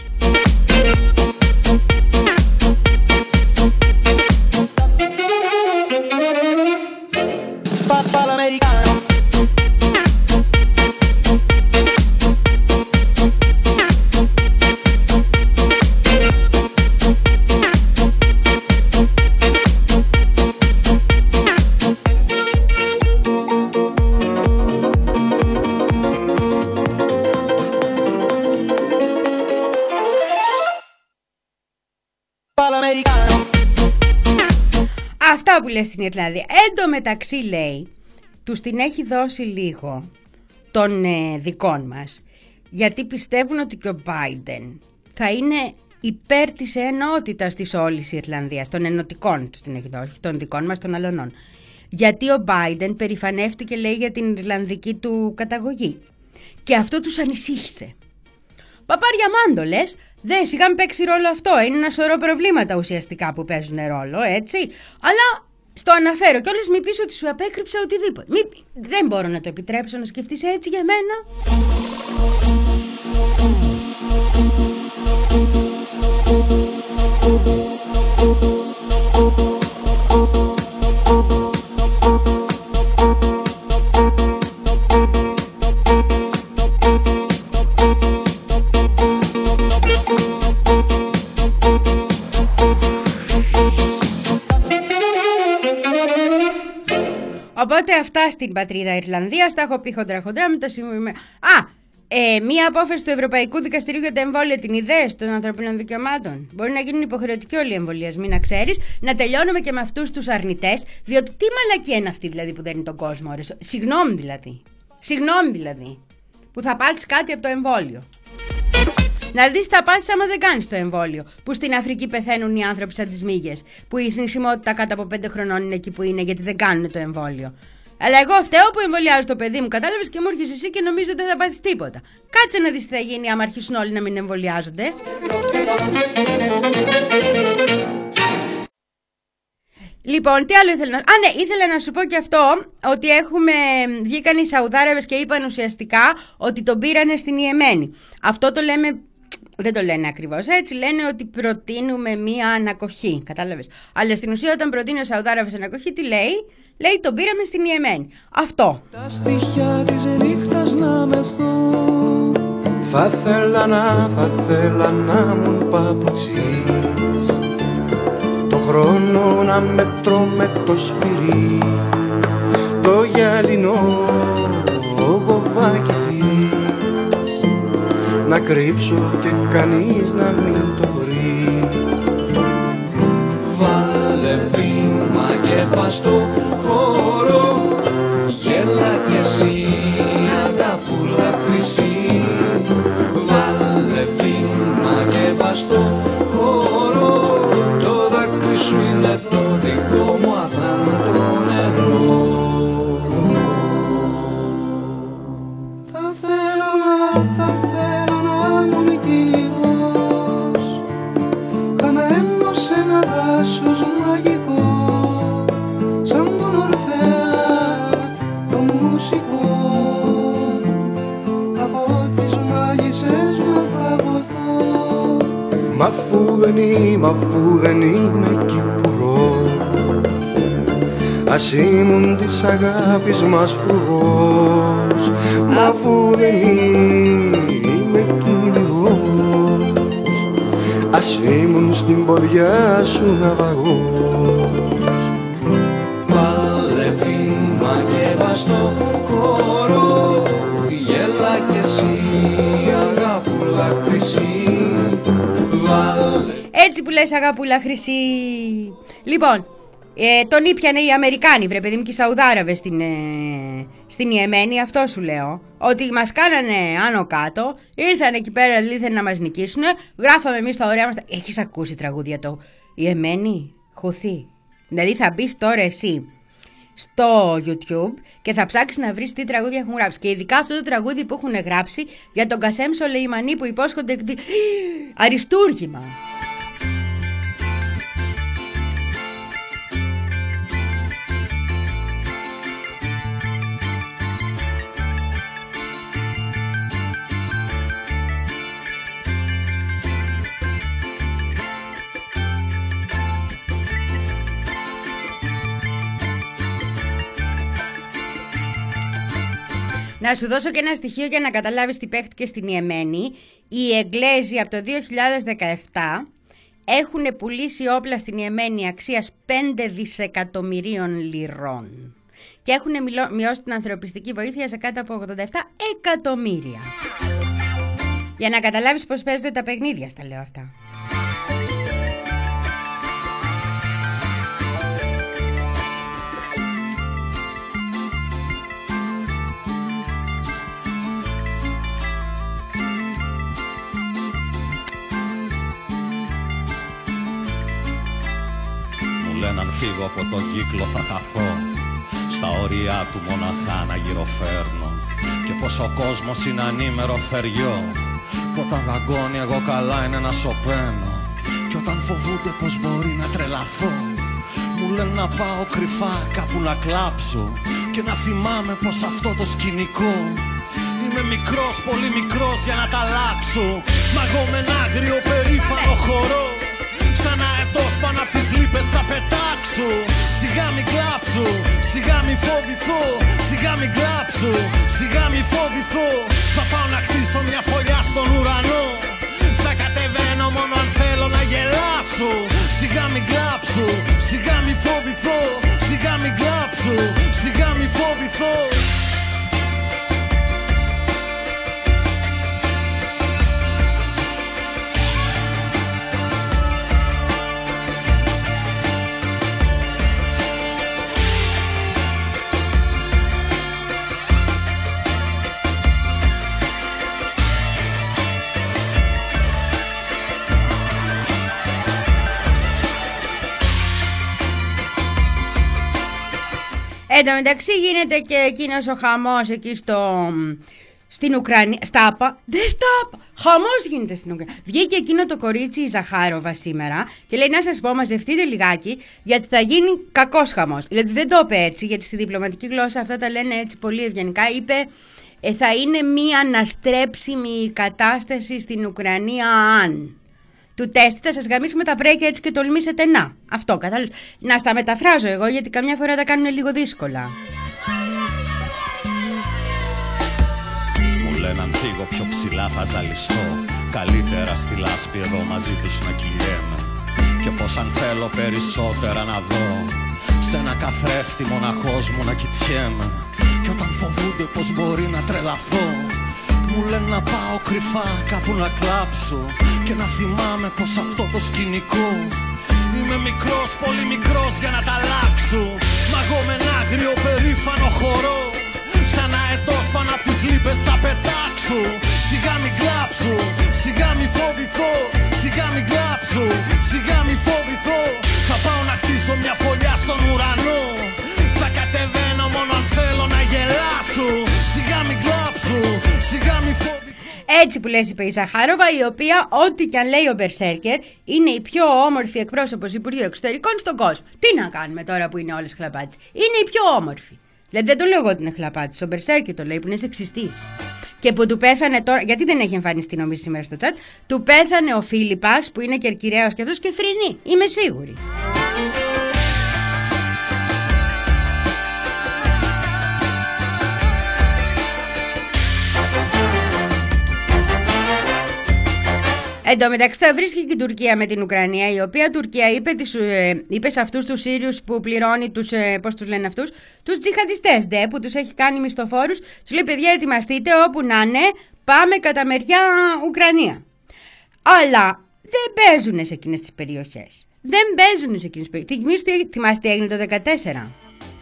Αυτά που λέει στην Ιρλανδία. Εν τω μεταξύ λέει, τους την έχει δώσει λίγο των ε, δικών μας, γιατί πιστεύουν ότι και ο Biden θα είναι υπέρ της ενότητας της όλης Ιρλανδίας, των ενωτικών τους την έχει δώσει, των δικών μας των αλωνών. Γιατί ο Biden περηφανεύτηκε, λέει, για την Ιρλανδική του καταγωγή και αυτό τους ανησύχησε. Παπάρια μάντο λες, δε σιγά μην παίξει ρόλο αυτό, είναι ένα σωρό προβλήματα ουσιαστικά που παίζουν ρόλο, έτσι, αλλά στο αναφέρω κιόλας μη πεις ότι σου απέκρυψα οτιδήποτε. Μη, δεν μπορώ να το επιτρέψω να σκεφτείς έτσι για μένα. Οπότε αυτά στην πατρίδα Ιρλανδίας, τα έχω πει χοντρά χοντρά με τα σημεία. Α, ε, μία απόφαση του Ευρωπαϊκού Δικαστηρίου για τα εμβόλια, την ιδέα των ανθρωπίνων δικαιωμάτων. Μπορεί να γίνουν υποχρεωτικοί όλοι οι εμβολιασμοί, να ξέρεις, να τελειώνουμε και με αυτούς τους αρνητές, διότι τι μαλακία είναι αυτή δηλαδή που δένει τον κόσμο, ρε. Συγγνώμη δηλαδή. Συγγνώμη δηλαδή. Που θα πάθεις κάτι από το εμβόλιο. Να δεις τα πάθεις άμα δεν κάνεις το εμβόλιο. Που στην Αφρική πεθαίνουν οι άνθρωποι σαν τις μύγες. Που η θνησιμότητα κάτω από πέντε χρονών είναι εκεί που είναι γιατί δεν κάνουν το εμβόλιο. Αλλά εγώ φταίω που εμβολιάζω το παιδί μου, κατάλαβες, και μου έρχεσαι εσύ και νομίζω ότι δεν θα πάθεις τίποτα. Κάτσε να δεις τι θα γίνει άμα αρχίσουν όλοι να μην εμβολιάζονται. Λοιπόν, τι άλλο ήθελα να... Α, ναι, ήθελα να σου πω και αυτό, ότι έχουμε... Βγήκαν οι Σαουδάραβες και είπαν ουσιαστικά ότι τον πήρανε στην Ιεμένη. Αυτό το λέμε... Δεν το λένε ακριβώς έτσι, λένε ότι προτείνουμε μία ανακοχή, κατάλαβες. Αλλά στην ουσία όταν προτείνει ο Σαουδάραβες ανακοχή, τι λέει? Λέει τον πήραμε στην Ιεμένη. Αυτό. Τα στοιχεία της νύχτας να μεθώ. Θα θέλα να, θα θέλα να μου παπουτσί. Το χρόνο να μετρώ με το σφυρί. Το γυαλινό γοβάκι της. Να κρύψω και κανείς να μην το βρει. Βάλε βήμα και πας στο χώρο. Γέλα κι εσύ αγαπούλα χρυσή. Βάλε βήμα και πας στο χώρο. Το δάκρυ σου είναι το δικό μου αθάνατο νερό. Θα θέλω να, θα θέλω να μου νικηλικός. Χαμένος σε ένα δάσος μαγικό. Σαν τον Ορφέα, τον μουσικό. Από τις μάγισσες μου θα γοθώ. Μ' αφού δεν είμαι, αφού δεν είμαι Κυπουρός. Ας ήμουν της αγάπης μας φρουρός. Μ' αφού δεν είμαι Κυριακός. Ας ήμουν στην ποδιά σου ναυαγός. Βάλε βήμα και βάζ στο χώρο. Γέλα κι εσύ αγάπουλα χρυσή. Βάλε... Έτσι που λες αγάπουλα χρυσή. Λοιπόν, Ε, τον ήπιανε οι Αμερικάνοι, βρε παιδί μου, και οι Σαουδάραβες στην, ε, στην Ιεμένη. Αυτό σου λέω. Ότι μας κάνανε άνω κάτω, ήρθαν εκεί πέρα, ήθελαν να μας νικήσουν. Γράφαμε εμείς τα ωραία μας. Έχεις ακούσει τραγούδια το Ιεμένη, Χουθή? Δηλαδή θα μπεις τώρα εσύ στο YouTube και θα ψάξεις να βρεις τι τραγούδια έχουν γράψει. Και ειδικά αυτό το τραγούδι που έχουν γράψει για τον Κασέμ Σολεϊμανί που υπόσχονται αριστούργημα. Να σου δώσω και ένα στοιχείο για να καταλάβεις τι παίχτηκε στην Ιεμένη. Οι Εγγλέζοι από το δύο χιλιάδες δεκαεπτά έχουν πουλήσει όπλα στην Ιεμένη αξίας πέντε δισεκατομμυρίων λιρών και έχουν μειώσει την ανθρωπιστική βοήθεια σε κάτω από ογδόντα επτά εκατομμύρια. Για να καταλάβεις πώς παίζονται τα παιχνίδια, στα λέω αυτά. Λένε αν φύγω από τον κύκλο θα χαθώ, στα όρια του μοναχά να γυροφέρνω, και πως ο κόσμος είναι ανήμερο φεριό, που όταν δαγκώνει εγώ καλά είναι να σωπαίνω, και όταν φοβούνται πως μπορεί να τρελαθώ, μου λένε να πάω κρυφά κάπου να κλάψω, και να θυμάμαι πως αυτό το σκηνικό είμαι μικρός, πολύ μικρός για να τα αλλάξω. Μα εγώ με ένα άγριο περήφανο χορό, σαν αετός πάνω απ' τις λύπες θα πετάξω. Σιγά μη κλάψω, σιγά μη φοβηθώ, σιγά μη κλάψω, σιγά μη φοβηθώ. Θα πάω να χτίσω μια φωλιά στον ουρανό, θα κατεβαίνω μόνο αν θέλω να γελάσω. Σιγά μη κλάψω, σιγά μη φοβηθώ, σιγά μη κλάψω, σιγά μη φοβηθώ. Εν τω μεταξύ γίνεται και εκείνος ο χαμός εκεί στο, στην Ουκρανία. Στάπα, δεν στάπα. Χαμός γίνεται στην Ουκρανία. Βγήκε εκείνο το κορίτσι η Ζαχάροβα σήμερα και λέει να σας πω, μαζευτείτε λιγάκι γιατί θα γίνει κακός χαμός. Δηλαδή δεν το είπε έτσι, γιατί στη διπλωματική γλώσσα αυτά τα λένε έτσι πολύ ευγενικά. Είπε ε, θα είναι μία αναστρέψιμη κατάσταση στην Ουκρανία αν... του τεστ θα σας γαμίσουμε τα πρέκια έτσι και τολμήσετε να. Αυτό κατάλαβες. Να στα μεταφράζω εγώ γιατί καμιά φορά τα κάνουν λίγο δύσκολα. Μου λένε αν φύγω πιο ψηλά θα ζαλιστώ, καλύτερα στη λάσπη εδώ μαζί τους να κυλιέμαι, και πως αν θέλω περισσότερα να δω, σε ένα καθρέφτη μοναχός μου να κοιτιέμαι, και όταν φοβούνται πως μπορεί να τρελαθώ, μου λένε να πάω κρυφά κάπου να κλάψω, και να θυμάμαι πως αυτό το σκηνικό είμαι μικρός, πολύ μικρός για να τα αλλάξω. Μα εγώ με ένα άγριο περήφανο χορό, σαν αετός πάνω απ' τις λύπες θα πετάξω. Σιγά μη κλάψω, σιγά μη φοβηθώ, σιγά μη κλάψω, σιγά μη φοβηθώ. Θα πάω να χτίσω μια φωλιά στον ουρανό, θα κατεβαίνω μόνο αν θέλω να γελάσω. Σιγά μη κλάψω, σιγά μη φοβηθώ. Έτσι που λες είπε η Ζαχάροβα, η οποία ό,τι κι αν λέει ο Μπερσέρκερ είναι η πιο όμορφη εκπρόσωπος Υπουργείου Εξωτερικών στον κόσμο. Τι να κάνουμε τώρα που είναι όλες χλαπάτσες. Είναι η πιο όμορφη. Δηλαδή δεν το λέω εγώ ότι είναι χλαπάτσες. Ο Μπερσέρκερ το λέει που είναι σεξιστής. Και που του πέθανε τώρα, γιατί δεν έχει εμφανιστεί νομίζω σήμερα στο chat, του πέθανε ο Φίλιππας που είναι κερκυραίος και αυτός και θρηνεί. Είμαι σίγουρη. Εν τω μεταξύ θα βρίσκει και η Τουρκία με την Ουκρανία, η οποία Τουρκία είπε, τις, ε, είπε σε αυτούς τους Σύριους που πληρώνει τους, ε, πώς τους λένε αυτούς, τους τζιχαντιστές δε, που τους έχει κάνει μισθοφόρους, τους λέει παιδιά ετοιμαστείτε όπου να είναι, πάμε κατά μεριά Ουκρανία. Αλλά δεν παίζουν σε εκείνες τις περιοχές. δεν παίζουν σε εκείνες τις περιοχές. Θυμάστε τι έγινε το δεκατέσσερα.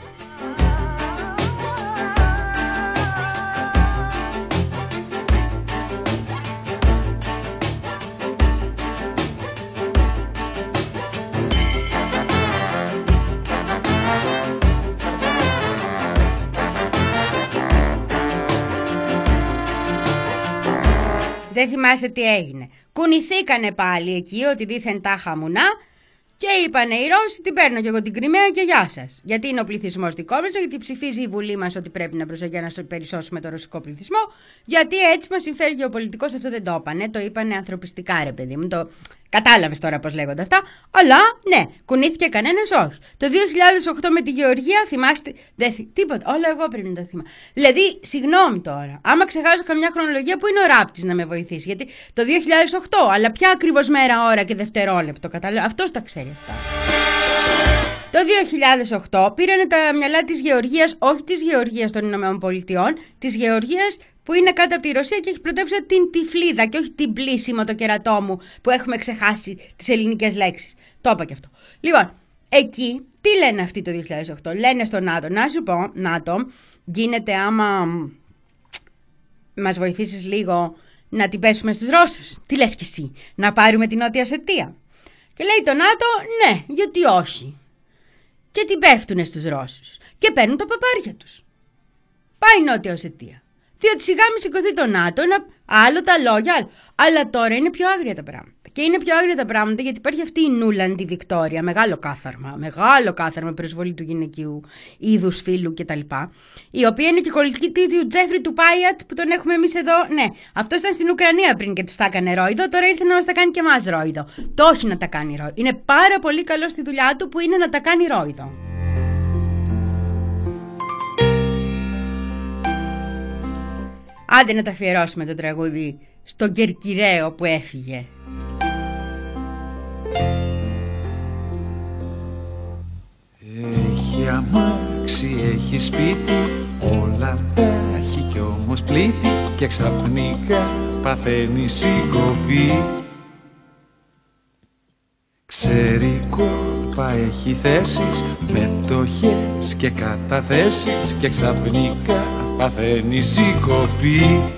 Δεν θυμάσαι τι έγινε. Κουνηθήκανε πάλι εκεί ότι δήθεν τα χαμουνά και είπανε οι Ρώσοι την παίρνω και εγώ την Κριμαία και γεια σας. Γιατί είναι ο πληθυσμός δικό μας, γιατί ψηφίζει η Βουλή μας ότι πρέπει να προσεγγεί να περισσώσουμε το ρωσικό πληθυσμό, γιατί έτσι μας συμφέρει γεωπολιτικός. Αυτό δεν το είπανε, το είπανε ανθρωπιστικά, ρε παιδί μου. Το... Κατάλαβες τώρα πώς λέγονται αυτά. Αλλά ναι, κουνήθηκε κανένας, όχι. Το δύο χιλιάδες οκτώ με τη Γεωργία, θυμάστε. Δεν θυ... Τίποτα, όλα εγώ πρέπει να τα θυμάμαι. Δηλαδή, συγγνώμη τώρα, άμα ξεχάσω καμιά χρονολογία, που είναι ο Ράπτης να με βοηθήσει. Γιατί το δύο χιλιάδες οκτώ, αλλά ποια ακριβώς μέρα, ώρα και δευτερόλεπτο, κατάλαβα. Αυτός τα ξέρει αυτά. Το δύο χιλιάδες οκτώ πήρανε τα μυαλά της Γεωργίας, όχι της Γεωργίας των Ηνωμένων Πολιτειών, της Γεωργίας που είναι κάτω από τη Ρωσία και έχει πρωτεύουσα την Τυφλίδα και όχι την πλήσιμο το κερατό μου που έχουμε ξεχάσει τις ελληνικές λέξεις. Το είπα και αυτό. Λοιπόν, εκεί τι λένε αυτοί το δύο χιλιάδες οκτώ? Λένε στο ΝΑΤΟ, να σου πω, ΝΑΤΟ, γίνεται άμα μας βοηθήσεις λίγο να την πέσουμε στους Ρώσους. Τι λες κι εσύ, να πάρουμε την Νότια Οσετία? Και λέει το ΝΑΤΟ, ναι, γιατί όχι. Και την πέφτουνε στους Ρώσους και παίρνουν τα παπάρια τους. Πάει η Νότια Οσετία. Διότι σιγά μη σηκωθεί το ΝΑΤΟ, ένα... άλλο τα λόγια, άλλο. Αλλά τώρα είναι πιο άγρια τα πράγματα. Και είναι πιο άγρια τα πράγματα γιατί υπάρχει αυτή η Νούλαντη Βικτόρια, μεγάλο κάθαρμα, μεγάλο κάθαρμα προσβολή του γυναικείου είδους, φύλου κτλ. Η οποία είναι και κολλητική του Τζέφρι του Πάιατ που τον έχουμε εμείς εδώ. Ναι, αυτό ήταν στην Ουκρανία πριν και του τα έκανε ρόιδο, τώρα ήρθε να μας τα κάνει και εμάς ρόιδο. Το όχι να τα κάνει ρόιδο. Είναι πάρα πολύ καλό στη δουλειά του που είναι να τα κάνει ρόιδο. Άντε να τα αφιερώσουμε το τραγούδι στον Κερκυραίο που έφυγε. Έχει αμάξι, έχει σπίτι, όλα τα έχει κι όμως πλήτη και ξαφνικά παθαίνει συγκοπή. Ξέρει κόλπα, έχει θέσεις, μετοχές και καταθέσεις και ξαφνικά παθαίνει συγκοπή.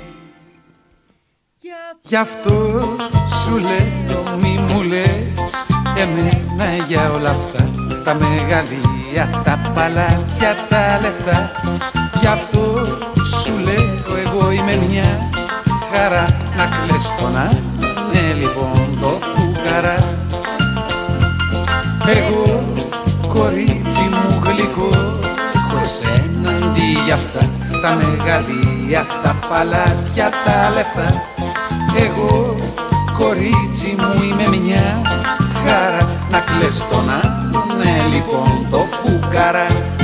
Γι' αυτό σου λέω μη μου λες εμένα για όλα αυτά, τα μεγαλεία, τα παλάτια, τα λεφτά. Γι' αυτό σου λέω εγώ είμαι μια χαρά, να κλαις τον άλλον, ναι λοιπόν το φουκαρά. Εγώ κορίτσι μου γλυκό, έχω εσένα αντί για αυτά, τα μεγαλεία, τα παλάτια, τα λεφτά. Εγώ κορίτσι μου είμαι μια χαρά, να κλαις τον άλλον, ναι λοιπόν το φουκαρά.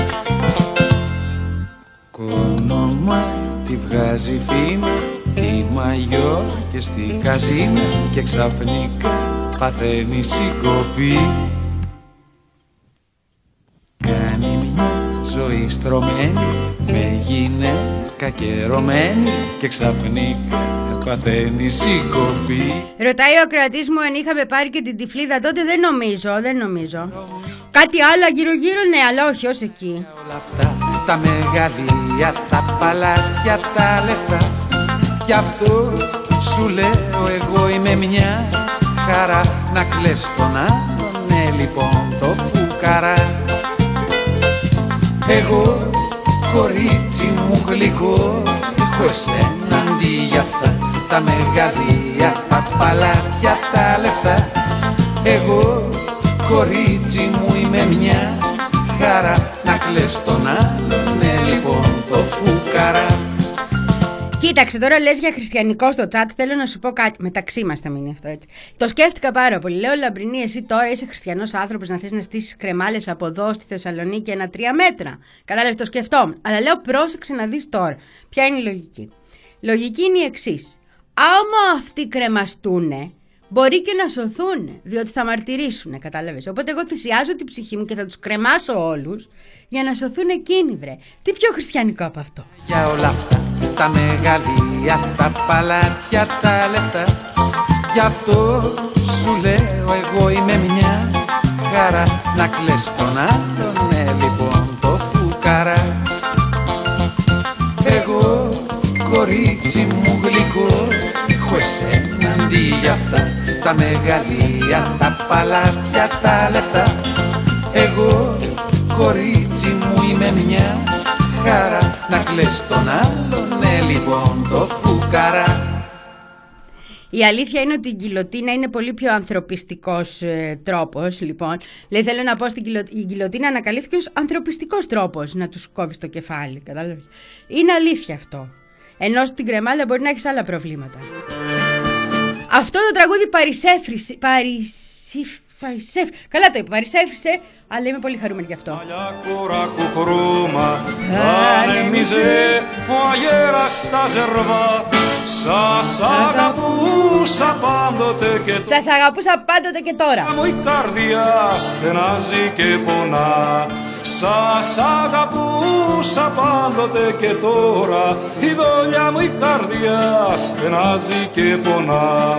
Κόνομα τη βγάζει φίνα, τη μαγιό και στη καζίνα και ξαφνικά παθαίνει συγκοπή. Κάνει μια ζωή στρωμένη με γυναίκα και ρωμένη και ξαφνικά παθαίνει συγκοπή. Ρωτάει ο ακροατής μου αν είχαμε πάρει και την Τυφλίδα τότε. Δεν νομίζω, δεν νομίζω. Κάτι άλλο γύρω γύρω, ναι, αλλά όχι ως εκεί. Όλα αυτά τα μεγαλεία, τα παλάτια, τα λεφτά. Γι' αυτό σου λέω εγώ είμαι μια χαρά, να κλαις τον άλλον, ναι λοιπόν το φουκαρά. Εγώ κορίτσι μου γλυκό, έχω εσένα αντί για αυτά, τα μεγαλεία, τα παλάτια, τα λεφτά. Εγώ κορίτσι μου είμαι μια χαρά, να κλαις τον άλλον, ναι λοιπόν το φουκαρά. Κοίταξε, τώρα λες για χριστιανικό στο chat. Θέλω να σου πω κάτι. Μεταξύ μας θα μείνει αυτό έτσι. Το σκέφτηκα πάρα πολύ. Λέω, Λαμπρινή, εσύ τώρα είσαι χριστιανός άνθρωπος να θες να στήσεις κρεμάλες από εδώ στη Θεσσαλονίκη ένα τρία μέτρα. Κατάλαβες, το σκεφτόμουν. Αλλά λέω, πρόσεξε να δεις τώρα. Ποια είναι η λογική? Λογική είναι η εξής. Άμα αυτοί κρεμαστούνε, μπορεί και να σωθούν, διότι θα μαρτυρήσουν, κατάλαβες. Οπότε εγώ θυσιάζω την ψυχή μου και θα τους κρεμάσω όλους για να σωθούν εκείνοι, βρε. Τι πιο χριστιανικό από αυτό? Για όλα αυτά τα μεγαλεία, τα παλάτια, τα λεφτά. Γι' αυτό σου λέω εγώ είμαι μια χαρά να κλαις τον άλλον, ναι λοιπόν το φουκαρά. Εγώ κορίτσι μου γλυκό, έχω εσένα αντί για αυτά τα μεγαλεία, τα παλάτια, τα λεπτά. Εγώ κορίτσι μου είμαι μια χαρά να κλαις τον άλλον, ναι λοιπόν το φουκαρά. Η αλήθεια είναι ότι η γκιλοτίνα είναι πολύ πιο ανθρωπιστικός ε, τρόπος, λοιπόν. Λέει, θέλω να πω, στην γκυλο... η γκιλοτίνα ανακαλύφθηκε ως ανθρωπιστικός τρόπος να τους κόβεις το κεφάλι, κατάλαβες. Είναι αλήθεια αυτό. Ενώ στην κρεμάλα μπορεί να έχεις άλλα προβλήματα. Αυτό το τραγούδι παρισέφρισε... Παρισίφ... Παρισέφ... Καλά το είπα, παρισέφρισε, αλλά είμαι πολύ χαρούμενη γι' αυτό. Μαλλιά κουράκου χρώμα, ανέμιζε ο αγέρας στα ζερβά. Σας αγαπούσα πάντοτε και τώρα. Σας αγαπούσα πάντοτε και τώρα. Μου η καρδιά στενάζει και πονά. Σας αγαπούσα πάντοτε και τώρα. Η δόλια μου η καρδιά στενάζει και πονά.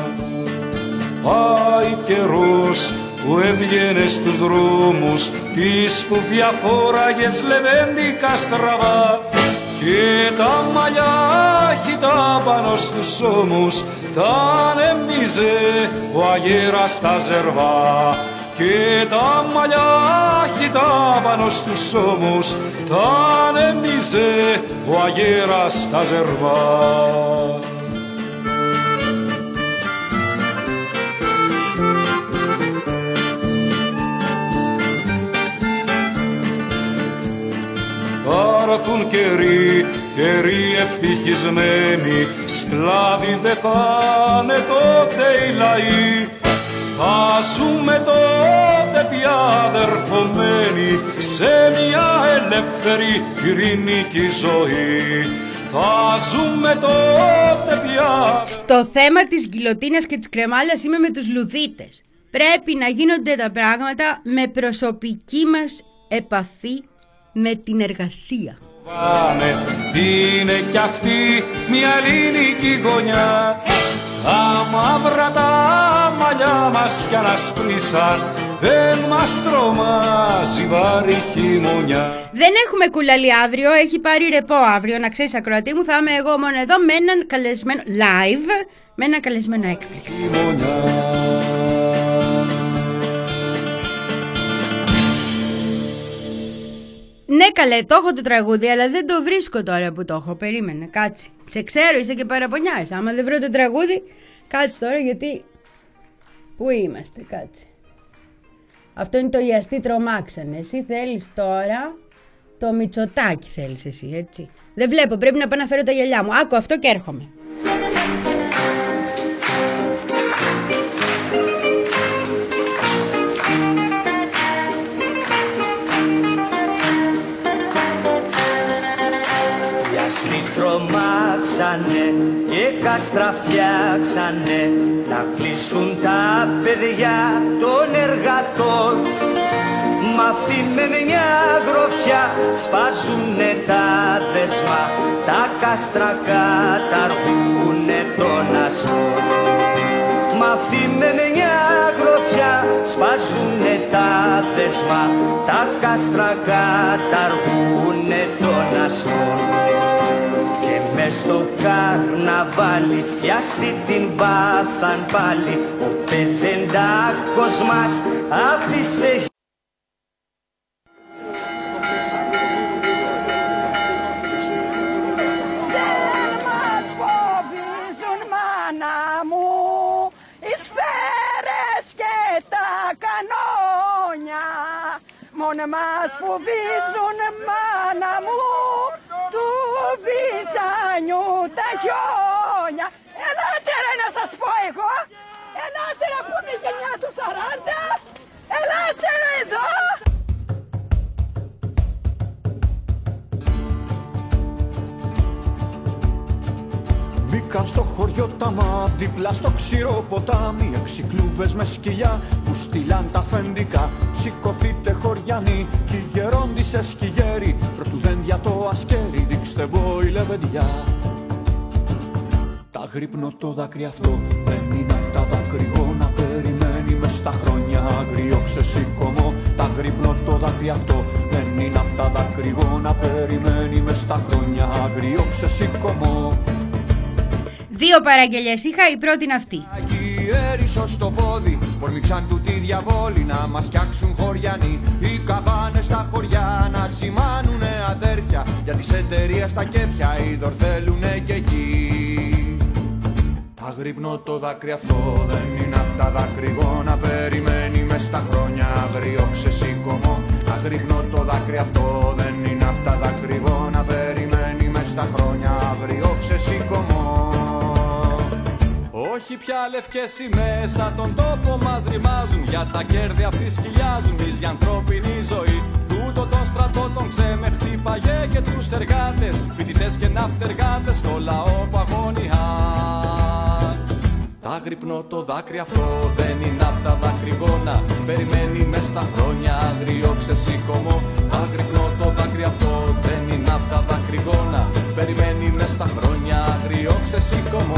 Πάει καιρός που έβγαινε στους δρόμους, τη σκουπιά φόραγες λεβέντικα στραβά και τα μαλλιά χυτά πάνω στους ώμους τα ανέμιζε ο αγέρας στα ζερβά και τα μαλλιά χυτά πάνω στους ώμους τα ανέμιζε ο αγέρας στα ζερβά. Θα έρθουν καιροί, καιροί ευτυχισμένοι, σκλάβοι δε θα είναι τότε οι λαοί. Θα ζούμε τότε πια αδερφωμένοι σε μια ελεύθερη ειρηνική ζωή. Θα ζούμε τότε πια. Στο θέμα της γκιλοτίνας και της κρεμάλας είμαι με τους λουδίτες. Πρέπει να γίνονται τα πράγματα με προσωπική μας επαφή με την εργασία. Πάμε, είναι κι αυτή μια ελληνική γωνιά. Τα μαύρα τα μαλλιά μας κι ανασπρίσαν, δεν μας τρομάζει βάρη χειμωνιά. Δεν έχουμε κουλαλή αύριο, έχει πάρει ρεπό αύριο. Να ξέρεις, ακροατή μου, θα είμαι εγώ μόνο εδώ με έναν καλεσμένο live, με έναν καλεσμένο έκπληξη. Χειμωνιά. Ναι, καλέ, το έχω το τραγούδι, αλλά δεν το βρίσκω τώρα που το έχω. Περίμενε, κάτσε. Σε ξέρω, είσαι και παραπονιάρης. Άμα δεν βρω το τραγούδι, κάτσε τώρα, γιατί... Πού είμαστε, κάτσε. Αυτό είναι το «Οι αστεί τρομάξανε». Εσύ θέλεις τώρα το Μητσοτάκι, θέλεις εσύ, έτσι. Δεν βλέπω, πρέπει να πάω να φέρω τα γυαλιά μου. Άκου αυτό και έρχομαι. Τρομάξανε και κάστρα φτιάξανε να κλείσουν τα παιδιά των εργατών. Μ' αυτή με μια γροφιά σπάζουνε τα δεσμά, τα κάστρα καταργούνε τον αστόν. Μ' αυτή με μια γροφιά σπάζουνε τα δεσμά, τα κάστρα καταργούνε τον αστόν. Και μες στο καρναβάλι κι αστεί την πάθαν πάλι, ο πεζεντάκος μας άφησε. Δεν μας φοβίζουν, μάνα μου, οι σφαίρες και τα κανόνια. Μόνο μας φοβίζουν, μάνα μου, του Βυζάνιου τα χιόνια. Ελάτε ρε να σας πω εγώ, ελάτε ρε που είναι η γενιά του σαράντα, ελάτε ρε εδώ. Μπήκαν στο χωριό τα μάτ, δίπλα στο ξηρό ποτάμι, έξι κλούβες με σκυλιά που στείλαν τα αφεντικά. Σηκωθείτε χωριανοί κι οι γερόντισες κι οι γέροι, προς του δέντια το ασκέρι, δείξτε βόη λεβεντιά. Τα γρύπνο το δάκρυ αυτό παίρνει να τα δακρυγόνα πέρα. περιμένει μες στα χρόνια άγριο ξεσήκωμο. Τα γρυπνό το δάκρυ αυτό δεν είναι απ' τα δακρυγόνα. Περιμένει μες στα χρόνια άγριο ξεσήκωμο. Δύο παραγγελιές είχα, η πρώτη είναι αυτή. Εκεί έρισο στο πόδι, πορμήξαν του τη διαβόλη να μας φτιάξουν χωριανοί. Οι καβάνες στα χωριά να σημάνουνε αδέρφια, για τις εταιρείες στα κέφια είδωρ θέλουνε και εκεί. Αγρυπνώ το δάκρυ αυτό δεν είναι απ' τα δακρυγόνα. Περιμένει μες στα χρόνια άγριο ξεσήκωμο. Αγρυπνώ το δάκρυ αυτό δεν είναι απ' τα δακρυγόνα. Περιμένει μες στα χρόνια άγριο ξεσήκωμο. Όχι πια λευκές σημαίες σαν τον τόπο μας ρημάζουν. Για τα κέρδη αυτοί σκυλιάζουν τις για ανθρώπινη ζωή. Τούτο τον στρατό τον ξέμε χτύπαγε και τους εργάτες, φοιτητές και ναυτεργάτες στο λαό που αγωνιά. Τα γρυπνώ το δάκρυ αυτό δεν είναι απ' τα δακρυγόνα. Περιμένει μες στα χρόνια άγριο ξεσήκωμο. Τα γρυπνώ το δάκρυ αυτό δεν είναι απ' τα δακρυγόνα. Περιμένει μες στα χρόνια άγριο ξεσήκωμο.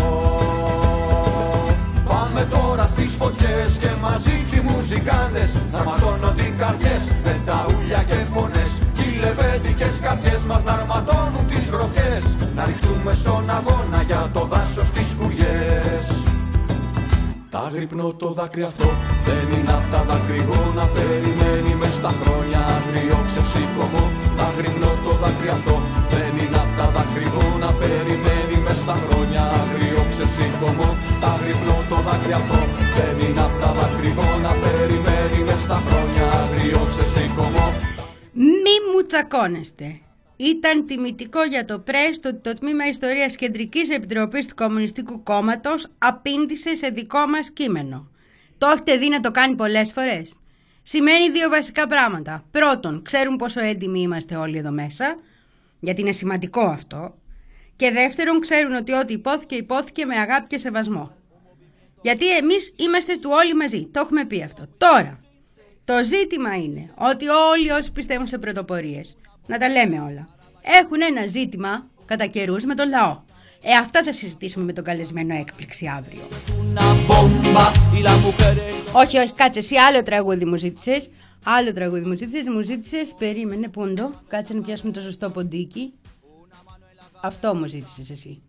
Πάμε τώρα στις φωτιές και μαζί κι οι μουζικάντες να ματώνονται οι καρδιές με τα ούλια και φωνές. Κι οι λεβέντικες καρδιές μας να αρματώνουν τις γροθιές. Να ρηχτούμε στον αγώνα για το δάσος τις κουριές. Τα γρυπνώ το δάκρυ αυτό δεν είναι απ' τα δακρυγόνα. Περιμένει μες στα χρόνια άγριο ξεσήκωμο. Τα γρυπνώ το δάκρυ αυτό δεν είναι απ' τα δακρυγόνα. Περιμένει μες στα χρόνια άγριο ξεσήκωμο. Τα γρυπνώ το δάκρυ αυτό δεν είναι απ' τα δακρυγόνα. Περιμένει μες στα χρόνια άγριο ξεσήκωμο. Μη μου τσακώνεστε. Ήταν τιμητικό για το ΠΡΕΣ το ότι το Τμήμα Ιστορίας Κεντρικής Επιτροπής του Κομμουνιστικού Κόμματος απήντησε σε δικό μας κείμενο. Το έχετε δει να το κάνει πολλές φορές. Σημαίνει δύο βασικά πράγματα. Πρώτον, ξέρουν πόσο έντιμοι είμαστε όλοι εδώ μέσα, γιατί είναι σημαντικό αυτό. Και δεύτερον, ξέρουν ότι ό,τι υπόθηκε, υπόθηκε με αγάπη και σεβασμό. Γιατί εμείς είμαστε του όλοι μαζί. Το έχουμε πει αυτό. Τώρα, το ζήτημα είναι ότι όλοι όσοι πιστεύουν σε πρωτοπορίες, να τα λέμε όλα, έχουν ένα ζήτημα κατά καιρούς με τον λαό. Ε, αυτά θα συζητήσουμε με τον καλεσμένο έκπληξη αύριο. Όχι, όχι, κάτσε εσύ, άλλο τραγούδι μου ζήτησες. Άλλο τραγούδι μου ζήτησες, μου ζήτησες, περίμενε, πούντο, κάτσε να πιάσουμε το σωστό ποντίκι. Αυτό μου ζήτησες εσύ.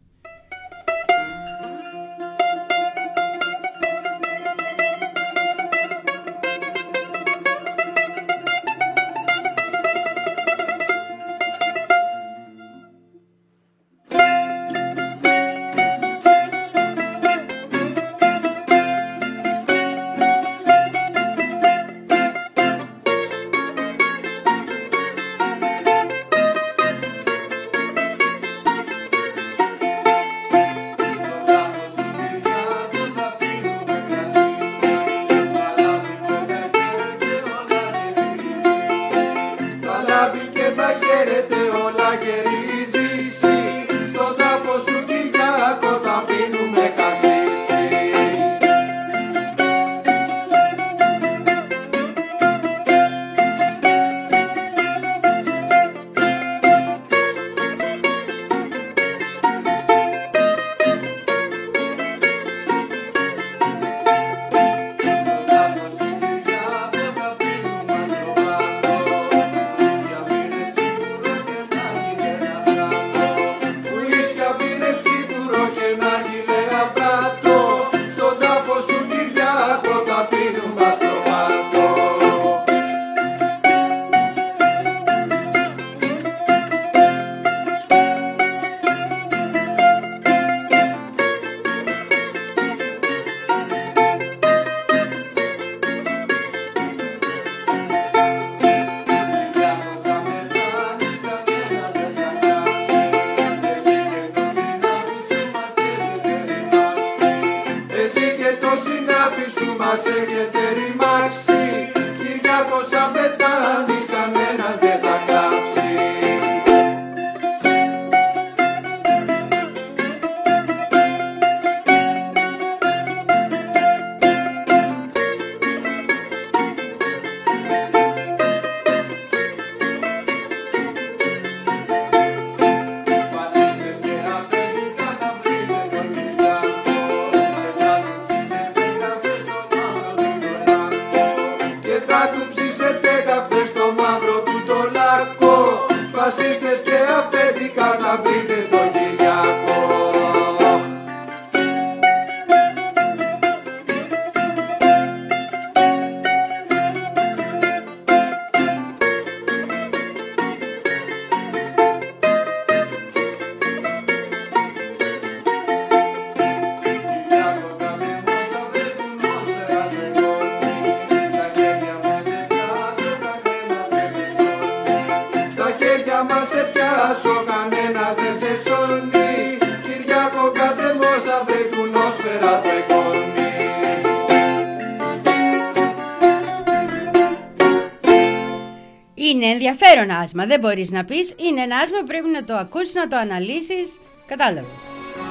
ενδιαφέρον άσμα. Δεν μπορείς να πεις. Είναι ένα άσμα που πρέπει να το ακούσεις, να το αναλύσεις. Κατάλαβες.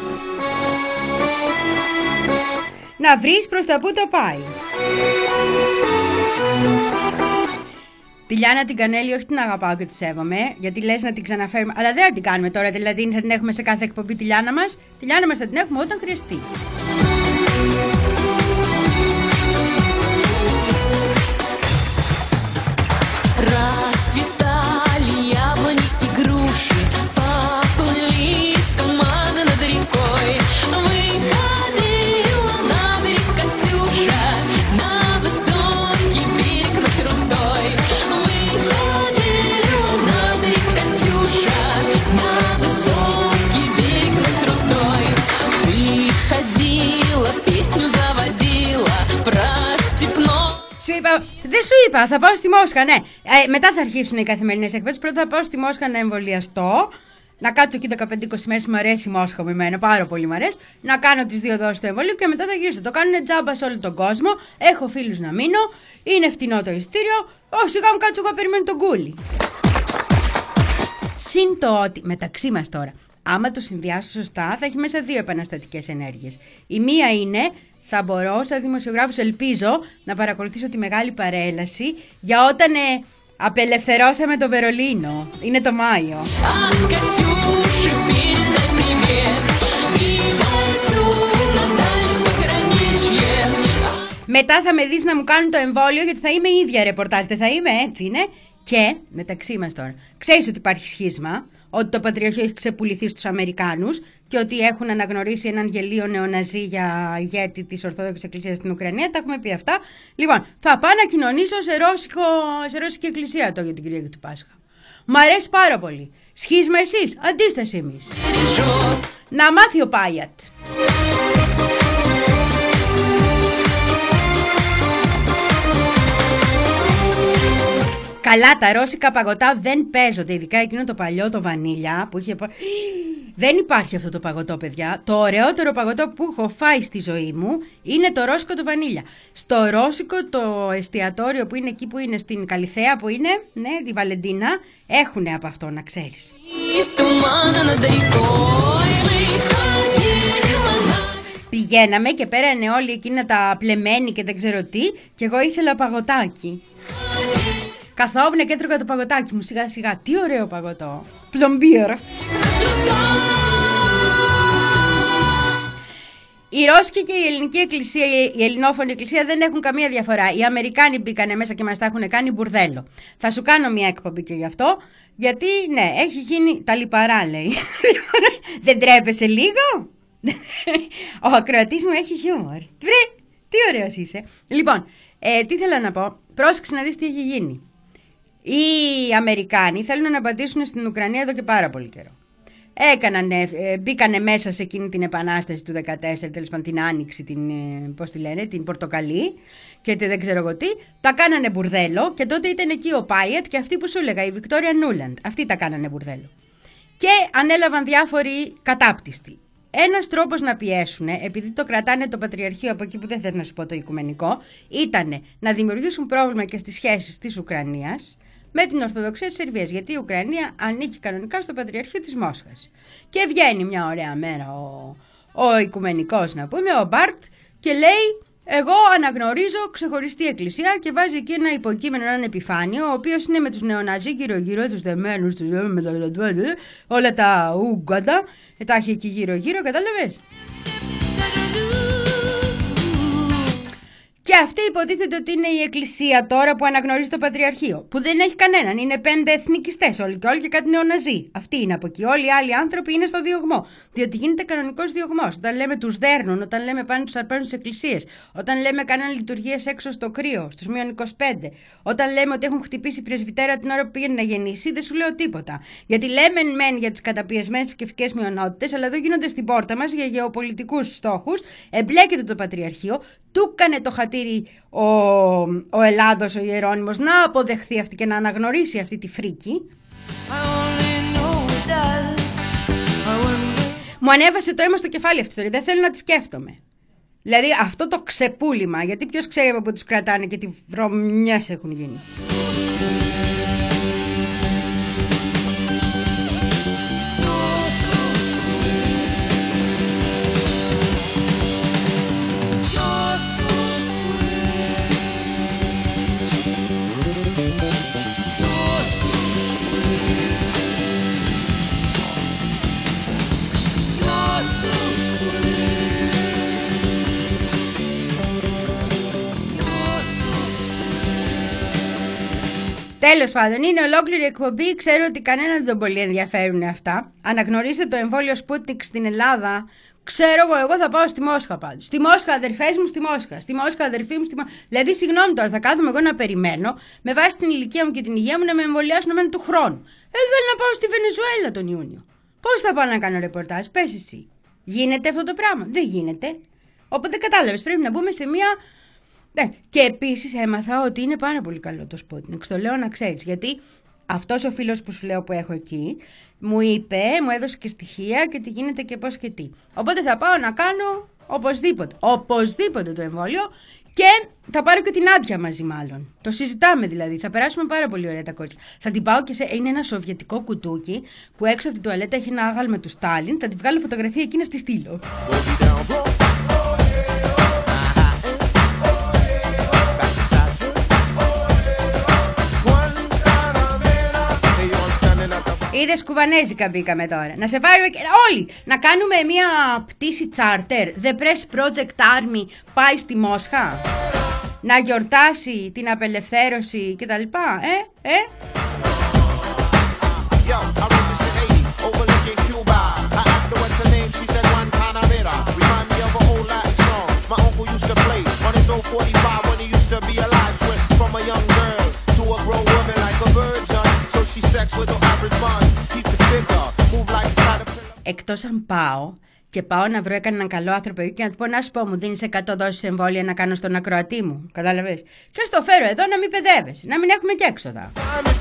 Να βρεις προς τα που το πάει. Τη Λιάννα την Κανέλη, όχι την αγαπάω και τη σέβομαι, γιατί λες να την ξαναφέρουμε, αλλά δεν θα την κάνουμε τώρα, δηλαδή θα την έχουμε σε κάθε εκπομπή τη Λιάννα μας. Τη Λιάννα μας θα την έχουμε όταν χρειαστεί. Δεν σου είπα, θα πάω στη Μόσχα, ναι. Ε, μετά θα αρχίσουν οι καθημερινές εκπαίδευσεις. Πρώτα θα πάω στη Μόσχα να εμβολιαστώ. Να κάτσω εκεί δεκαπέντε είκοσι μέρες. Μου αρέσει η Μόσχα με εμένα, πάρα πολύ μου αρέσει. Να κάνω τις δύο δόσεις του εμβολίου και μετά θα γυρίσω. Το κάνουν τζάμπα σε όλο τον κόσμο. Έχω φίλους να μείνω. Είναι φτηνό το ειστήριο. Ω, σιγά μου κάτσω εγώ, περιμένω τον κούλι. Συν το ότι μεταξύ μας τώρα, άμα το συνδυάσω σωστά, θα έχει μέσα δύο επαναστατικές ενέργειες. Η μία είναι. Θα μπορώ, σαν δημοσιογράφος, ελπίζω να παρακολουθήσω τη μεγάλη παρέλαση για όταν ε, απελευθερώσαμε το Βερολίνο. Είναι το Μάιο. Μετά θα με δεις να μου κάνουν το εμβόλιο, γιατί θα είμαι ίδια ρεπορτάζ. Δεν θα είμαι, έτσι είναι. Και μεταξύ μας τώρα, ξέρεις ότι υπάρχει σχίσμα, ότι το Πατριαρχείο έχει ξεπουληθεί στους Αμερικάνους και ότι έχουν αναγνωρίσει έναν γελίο νεοναζί για ηγέτη της Ορθόδοξης Εκκλησίας στην Ουκρανία. Τα έχουμε πει αυτά. Λοιπόν, θα πάω να κοινωνήσω σε, ρώσικο, σε ρώσικη εκκλησία το για την Κυριακή του Πάσχα. Μ' αρέσει πάρα πολύ. Σχίσμα εσείς, αντίσταση εμείς. Να μάθει ο Πάιατ. Καλά, τα ρώσικα παγωτά δεν παίζονται, ειδικά εκείνο το παλιό, το βανίλια που είχε. Δεν υπάρχει αυτό το παγωτό, παιδιά. Το ωραιότερο παγωτό που έχω φάει στη ζωή μου είναι το ρώσικο το βανίλια. Στο ρώσικο το εστιατόριο που είναι εκεί που είναι στην Καλιθέα, που είναι, ναι, τη Βαλεντίνα, έχουνε από αυτό, να ξέρεις. Πηγαίναμε και πέρανε όλοι εκείνα τα πλεμένη και δεν ξέρω τι, και εγώ ήθελα παγωτάκι. Καθόμουν και έτρωγα το παγωτάκι μου σιγά σιγά. Τι ωραίο παγωτό. Πλομπίρ. Η Ρώσικη και η Ελληνική Εκκλησία, η Ελληνόφωνη Εκκλησία δεν έχουν καμία διαφορά. Οι Αμερικάνοι μπήκανε μέσα και μας τα έχουν κάνει μπουρδέλο. Θα σου κάνω μια εκπομπή και γι' αυτό. Γιατί, ναι, έχει γίνει τα λιπαρά, λέει. Δεν τρέπεσαι λίγο? Ο ακροατής μου έχει χιούμορ. Τι ωραίος είσαι. Λοιπόν, ε, τι θέλω να πω. Πρόσεξε να δεις τι έχει γίνει. Οι Αμερικάνοι θέλουν να πατήσουν στην Ουκρανία εδώ και πάρα πολύ καιρό. Έκανανε, μπήκανε μέσα σε εκείνη την επανάσταση του δεκατέσσερα, τέλος πάντων την άνοιξη, την, πώς τη λένε, την πορτοκαλί και τη δεν ξέρω εγώ τι. Τα κάνανε μπουρδέλο και τότε ήταν εκεί ο Πάιετ και αυτή που σου έλεγα, η Βικτόρια Νούλαντ. Αυτοί τα κάνανε μπουρδέλο. Και ανέλαβαν διάφοροι κατάπτυστοι. Ένας τρόπος να πιέσουν, επειδή το κρατάνε το Πατριαρχείο από εκεί που δεν θες να σου πω το οικουμενικό, ήταν να δημιουργήσουν πρόβλημα και στις σχέσεις της Ουκρανίας με την Ορθοδοξία της Σερβίας. Γιατί η Ουκρανία ανήκει κανονικά στο Πατριαρχείο της Μόσχας. Και βγαίνει μια ωραία μέρα ο, ο οικουμενικός, να πούμε, ο Μπάρτ, και λέει: εγώ αναγνωρίζω ξεχωριστή εκκλησία, και βάζει εκεί ένα υποκείμενο, έναν επιφάνειο, ο οποίος είναι με τους νεοναζί γύρω-γύρω, τους δεμένους, τους, όλα τα ούγκαντα. Τα έχει εκεί γύρω-γύρω, κατάλαβες. Και αυτή υποτίθεται ότι είναι η εκκλησία τώρα που αναγνωρίζει το Πατριαρχείο. Που δεν έχει κανέναν. Είναι πέντε εθνικιστές όλοι και όλοι και κάτι νεοναζί. Αυτοί είναι από εκεί. Όλοι οι άλλοι άνθρωποι είναι στο διωγμό. Διότι γίνεται κανονικός διωγμός. Όταν λέμε τους δέρνουν, όταν λέμε πάνε τους αρπαίνουν στις εκκλησίες, όταν λέμε κάναν λειτουργίες έξω στο κρύο, στους μείον είκοσι πέντε, όταν λέμε ότι έχουν χτυπήσει πρεσβυτέρα την ώρα που πήγαινε να γεννήσει, δεν σου λέω τίποτα. Γιατί λέμε μεν για τις καταπιεσμένες θρησκευτικές μειονότητες, αλλά εδώ γίνονται στην πόρτα μας για γεωπολιτικούς στόχους. Εμπλέκεται το Πατριαρχείο, του έκανε το χατήρι ο, ο Ελλάδος, ο Ιερώνυμος, να αποδεχθεί αυτή και να αναγνωρίσει αυτή τη φρίκη. Μου ανέβασε το αίμα στο κεφάλι αυτή η ιστορία. Δεν θέλω να τη σκέφτομαι. Δηλαδή αυτό το ξεπούλημα, γιατί ποιος ξέρει από πού τους κρατάνε και τι βρωμιές έχουν γίνει. Τέλος πάντων, είναι ολόκληρη εκπομπή. Ξέρω ότι κανένα δεν τον πολύ ενδιαφέρουν αυτά. Αναγνωρίστε το εμβόλιο Sputnik στην Ελλάδα. Ξέρω εγώ, εγώ θα πάω στη Μόσχα πάντως. Στη Μόσχα, αδερφές μου, στη Μόσχα. Στη Μόσχα, αδερφή μου, στη Μόσχα. Δηλαδή, συγγνώμη τώρα, θα κάθομαι εγώ να περιμένω με βάση την ηλικία μου και την υγεία μου να με εμβολιάσουν εμένα του χρόνου. Ε, θέλω να πάω στη Βενεζουέλα τον Ιούνιο. Πώς θα πάω να κάνω ρεπορτάζ, πες εσύ. Γίνεται αυτό το πράγμα? Δεν γίνεται. Οπότε κατάλαβες, πρέπει να μπούμε σε μια. Ναι. Και επίσης έμαθα ότι είναι πάρα πολύ καλό το Sputnik. Το λέω να ξέρεις, γιατί αυτός ο φίλος που σου λέω που έχω εκεί μου είπε, μου έδωσε και στοιχεία και τι γίνεται και πώς και τι. Οπότε θα πάω να κάνω οπωσδήποτε, οπωσδήποτε το εμβόλιο και θα πάρω και την Άντια μαζί μάλλον. Το συζητάμε δηλαδή, θα περάσουμε πάρα πολύ ωραία τα κόρτσια. Θα την πάω και σε, είναι ένα σοβιετικό κουτούκι που έξω από την τουαλέτα έχει ένα άγαλμα του Στάλιν, θα τη βγάλω φωτογραφία εκεί να στη στείλω. Είδες, κουβανέζικα μπήκαμε τώρα. Να σε πάρουμε και όλοι. Να κάνουμε μια πτήση charter. The Press Project Army πάει στη Μόσχα. Να γιορτάσει την απελευθέρωση κτλ. Ε, ε. Εκτός αν πάω και πάω να βρω έναν καλό άνθρωπο και να του πω, να σου πω, μου δίνεις εκατό δόσεις εμβόλια να κάνω στον ακροατή μου. Κατάλαβες? Και στο φέρω εδώ να μην παιδεύεσαι, να μην έχουμε και έξοδα.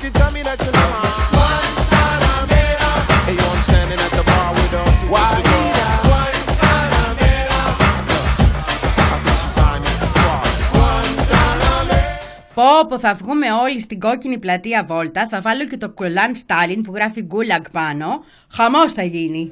Πω πω, θα βγούμε όλοι στην κόκκινη πλατεία βόλτα. Θα βάλω και το κολάν Στάλιν που γράφει γκούλαγκ πάνω. Χαμός θα γίνει.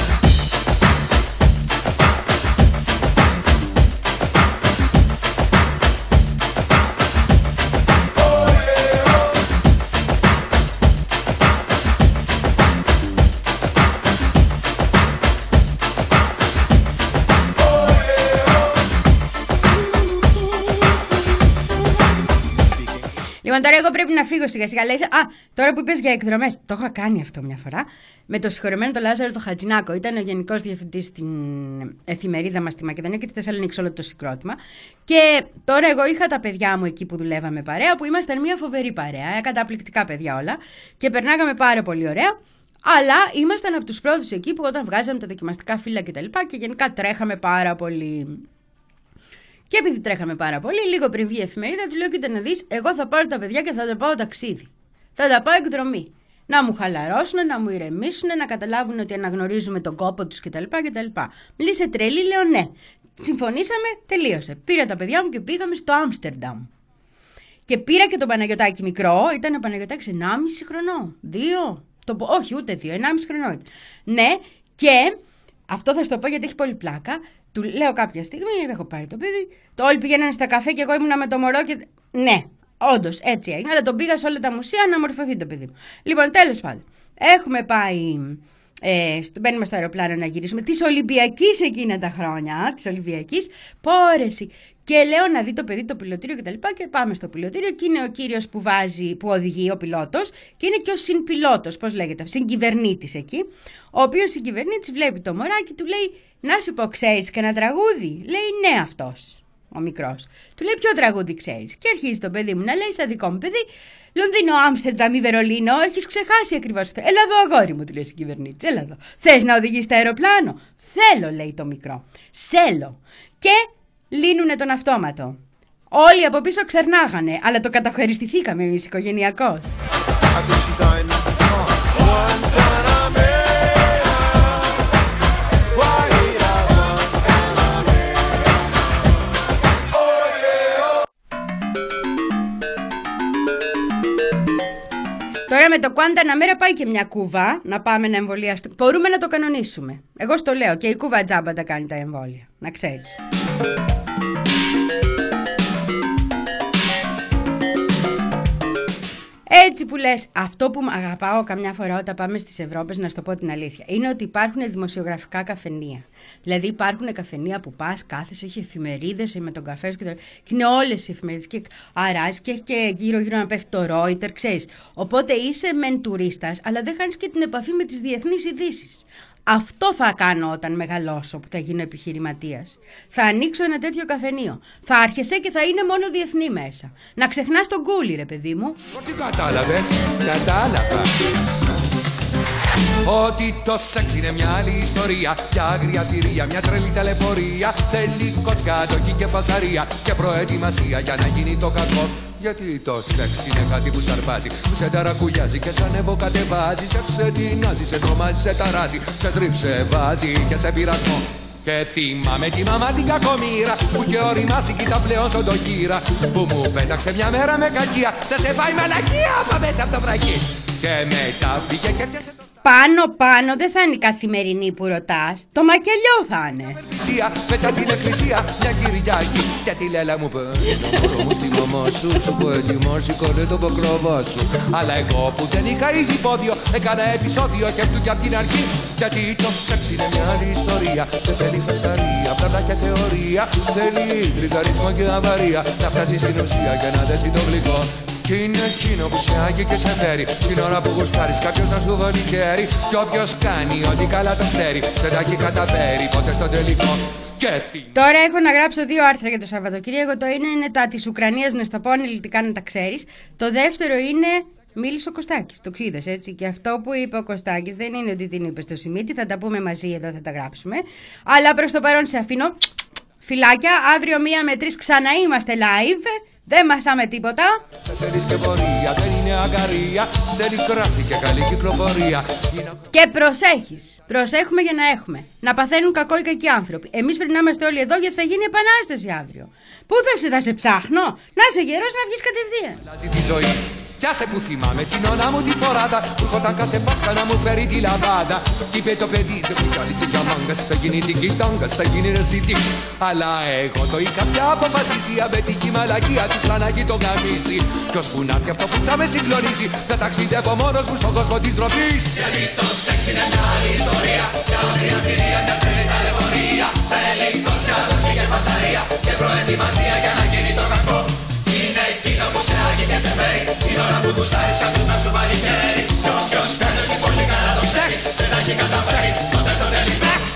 Λοιπόν, τώρα εγώ πρέπει να φύγω σιγά σιγά. Λέει, α, τώρα που είπες για εκδρομές, το έχω κάνει αυτό μια φορά με το συγχωρεμένο τον Λάζαρο το Χατζηνάκο. Ήταν ο γενικός διευθυντής στην εφημερίδα μας στη Μακεδονία και τη Θεσσαλονίκη, όλο το συγκρότημα. Και τώρα εγώ είχα τα παιδιά μου εκεί που δουλεύαμε παρέα, που ήμασταν μια φοβερή παρέα, καταπληκτικά παιδιά όλα. Και περνάγαμε πάρα πολύ ωραία. Αλλά ήμασταν από τους πρώτους εκεί που όταν βγάζαμε τα δοκιμαστικά φύλλα κτλ. Και, και γενικά τρέχαμε πάρα πολύ. Και επειδή τρέχαμε πάρα πολύ, λίγο πριν βγει η εφημερίδα, του λέω: κοίτα να δεις, εγώ θα πάρω τα παιδιά και θα τα πάω ταξίδι. Θα τα πάω εκδρομή. Να μου χαλαρώσουν, να μου ηρεμήσουν, να καταλάβουν ότι αναγνωρίζουμε τον κόπο τους κτλ. κτλ. Μιλήσε τρελή, λέω ναι. Συμφωνήσαμε, τελείωσε. Πήρα τα παιδιά μου και πήγαμε στο Άμστερνταμ. Και πήρα και τον Παναγιωτάκη μικρό, ήταν ο Παναγιωτάκης ενάμιση χρονών. Δύο. Το, όχι, ούτε δύο, ενάμιση χρονών. Ναι, και αυτό θα σου το πω γιατί έχει πολύ πλάκα. Του λέω κάποια στιγμή, έχω πάρει το παιδί, το όλοι πηγαίνανε στα καφέ και εγώ ήμουνα με το μωρό και. Ναι, όντως έτσι έγινε, αλλά τον πήγα σε όλα τα μουσεία να μορφωθεί το παιδί μου. Λοιπόν, τέλος πάντων, έχουμε πάει. Ε, μπαίνουμε στο αεροπλάνο να γυρίσουμε της Ολυμπιακής εκείνα τα χρόνια, της Ολυμπιακής, πόρεση. Και λέω να δει το παιδί το πιλωτήριο κτλ. Και, και πάμε στο πιλωτήριο και είναι ο κύριος που βάζει, που οδηγεί, ο πιλότος, και είναι και ο συμπιλότος, πώς λέγεται, συγκυβερνήτης εκεί. Ο οποίος συγκυβερνήτης βλέπει το μωράκι, του λέει: να σου πω, ξέρεις και ένα τραγούδι? Λέει: ναι, αυτός. Ο μικρός. Του λέει: ποιο τραγούδι ξέρεις? Και αρχίζει το παιδί μου να λέει: σαν δικό μου παιδί, Λονδίνο, Άμστερνταμ ή Βερολίνο, έχεις ξεχάσει ακριβώς αυτό. Έλα εδώ, αγόρι μου, του λέει ο συγκυβερνήτης. Έλα εδώ. Θες να οδηγείς το αεροπλάνο? Θέλω, λέει το μικρό. Σέλο. Και λύνουνε τον αυτόματο. Όλοι από πίσω ξερνάγανε, αλλά το καταχωριστηθήκαμε εμείς οικογενειακώς. Τώρα με το Κουάνταναμέρα πάει και μια Κούβα να πάμε να εμβολιαστούμε. Μπορούμε να το κανονίσουμε. Εγώ στο λέω και η Κούβα τζάμπα τα κάνει τα εμβόλια. Να ξέρεις. έτσι που λες, αυτό που αγαπάω καμιά φορά όταν πάμε στις Ευρώπες, να σου το πω την αλήθεια, είναι ότι υπάρχουν δημοσιογραφικά καφενεία. Δηλαδή υπάρχουν καφενεία που πας, κάθεσαι, έχει εφημερίδες με τον καφέ σου και, το... και είναι όλες οι εφημερίδες και αράζει και έχει και γύρω-γύρω να πέφτει το Reuters, ξέρεις. Οπότε είσαι μεν τουρίστας, αλλά δεν χάνεις και την επαφή με τις διεθνείς ειδήσεις. Αυτό θα κάνω όταν μεγαλώσω, που θα γίνω επιχειρηματίας. Θα ανοίξω ένα τέτοιο καφενείο. Θα άρχεσαι και θα είναι μόνο διεθνή μέσα. Να ξεχνάς τον κούλι, ρε παιδί μου. Τι κατάλαβες, κατάλαβα. Ότι το σεξ είναι μια άλλη ιστορία. Μια άγρια θηρία, μια τρελή ταλαιπωρία. Θέλει κοτσκάτοκι και φασαρία και προετοιμασία για να γίνει το κακό. Γιατί το σεξ είναι κάτι που σαρπάζει, που σε ταρακουγιάζει και σαν ευωκατεβάζει. Σε ξετινάζει, σε τρομάζει, σε ταράζει, σε τρίψε βάζει και σε πειρασμό. Και θυμάμαι τη μαμά την κακομοίρα που είχε οριμάσει κι τα πλέον σοντοκύρα, που μου πέταξε μια μέρα με κακία. Θα σε φάει μαλακία από μέσα από το βρακί. Και μετά πήγε και πιάσε το... Πάνω πάνω δεν θα είναι η καθημερινή που ρωτάς. Το μακελιό θα είναι. Μετά την εκκλησία μια Κυριακή. Και τη λέλα μου παίρνει το μωρό μου στη μαμά σου. Σου πω έτοιμο, σηκώνε το ποκροβό σου. Αλλά εγώ που δεν είχα ήδη πόδιο, έκανα επεισόδιο και αυτού κι απ' την αρχή. Γιατί το σεξ είναι μια άλλη ιστορία. Δεν θέλει φασαρία, πλάτα και θεωρία. Θέλει ίντρικα, ρυθμό και αβαρία. Να φτάσει στην ουσία και να δέσει το γλυκό. Κι είναι εκείνο που σε άγγει και σε φέρει την ώρα που γουστάρεις κάποιος να σου βάλει χέρι. Κι όποιος κάνει ό,τι καλά το ξέρει δεν τα έχει καταφέρει ποτέ στο τελικό. Και τώρα έχω να γράψω δύο άρθρα για το Σαββατοκύριακο. Το ένα είναι τα της Ουκρανίας, να στα πω αναλυτικά να τα ξέρεις. Το δεύτερο είναι... Μίλησε ο Κωστάκης, το ξύδες έτσι. Και αυτό που είπε ο Κωστάκης δεν είναι ότι την είπε στο Σιμίτι, θα τα πούμε μαζί εδώ, θα τα γράψουμε. Αλλά προς το παρόν σε αφήνω. Φιλάκια, αύριο μία με τρεις ξανά είμαστε live. Δεν μασάμε τίποτα. Θέλεις και πορεία, δεν είναι αγκαρία. Θέλει κράση και καλή κυκλοφορία. Και προσέχεις. Προσέχουμε για να έχουμε. Να παθαίνουν κακό οι κακοί άνθρωποι. Εμείς πρέπει να είμαστε όλοι εδώ γιατί θα γίνει επανάσταση αύριο. Πού θα σε, θα σε ψάχνω? Να είσαι γερός να βγεις κατευθείαν. Αλλάζει τη ζωή. Πιάσε που θυμάμαι την ώνα μου τη φοράδα που έρχονταν κάθε Πάσχα να μου φέρει τη λαμπάδα. Κι είπε το παιδί δεν μου κάλυψε για μάγκας, θα γίνει την κοιτάγκας, θα γίνει ρεσδιτής. Αλλά εγώ το είχα πια αποφασίσει, απαιτική μαλακία του φλανάκι το γαμίσει. Κι ως που να έρθει αυτό που θα με συγκλονίσει, θα ταξιδεύω μόνος μου στον κόσμο της ντροπής. Γιατί το σεξ είναι μια άλλη ιστορία, μια άγρια θηρία, μια τρελή ταλαιπωρία. Θέλει κότσια, δοχή και φασαρία και προετοιμασία για να γίνει το κακό. Είναι εκείνο που σε άγγει και σε φέρει την ώρα που γουστάρεις κάποιον να σου βάλει χέρι. Κι όποιος κάνεις πολύ καλά το ξέρει, δεν τα έχει καταφέρει τότε στο τέλει σεξ.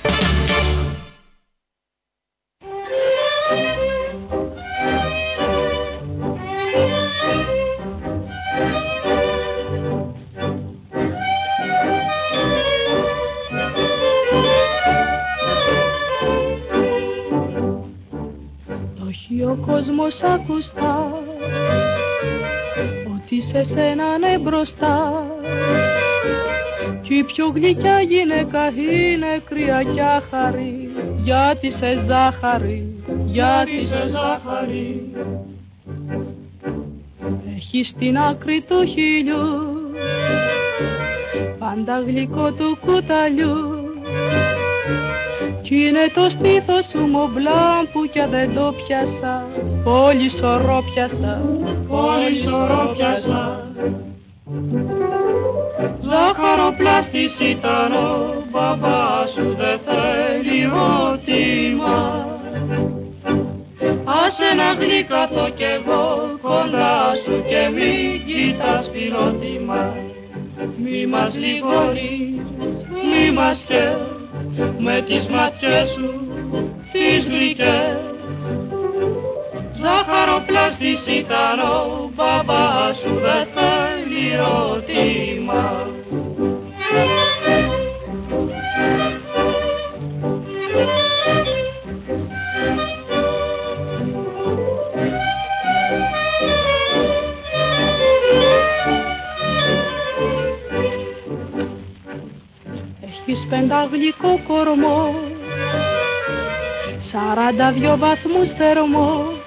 Ο κόσμος ακουστά ότι σε σένα είναι μπροστά κι η πιο γλυκιά γυναίκα είναι κρύα κι άχαρη, γιατί σε ζάχαρη, γιατί σε ζάχαρη. Έχει στην άκρη του χειλιού πάντα γλυκό του κουταλιού κι είναι το στήθος σου μομπλάν που κι δεν το πιάσα, πολύ σωρό πιάσα, πολύ σωρό πιάσα. Ζάχαροπλάστης ήταν ο μπαμπάς σου, δεν θέλει ερώτημα. Άσε να γλυκαθώ κι εγώ κοντά σου και μη κοιτάς φιλότιμα. Μη μας λιγώνεις, μη μας καίς με τις ματιές σου τις γλυκές. Ζάχαροπλάστης ήταν ο μπαμπάς σου, δεν θέλει ερώτημα. Έχεις πενταγλυκό κορμό, σαράντα δυο βαθμούς θερμό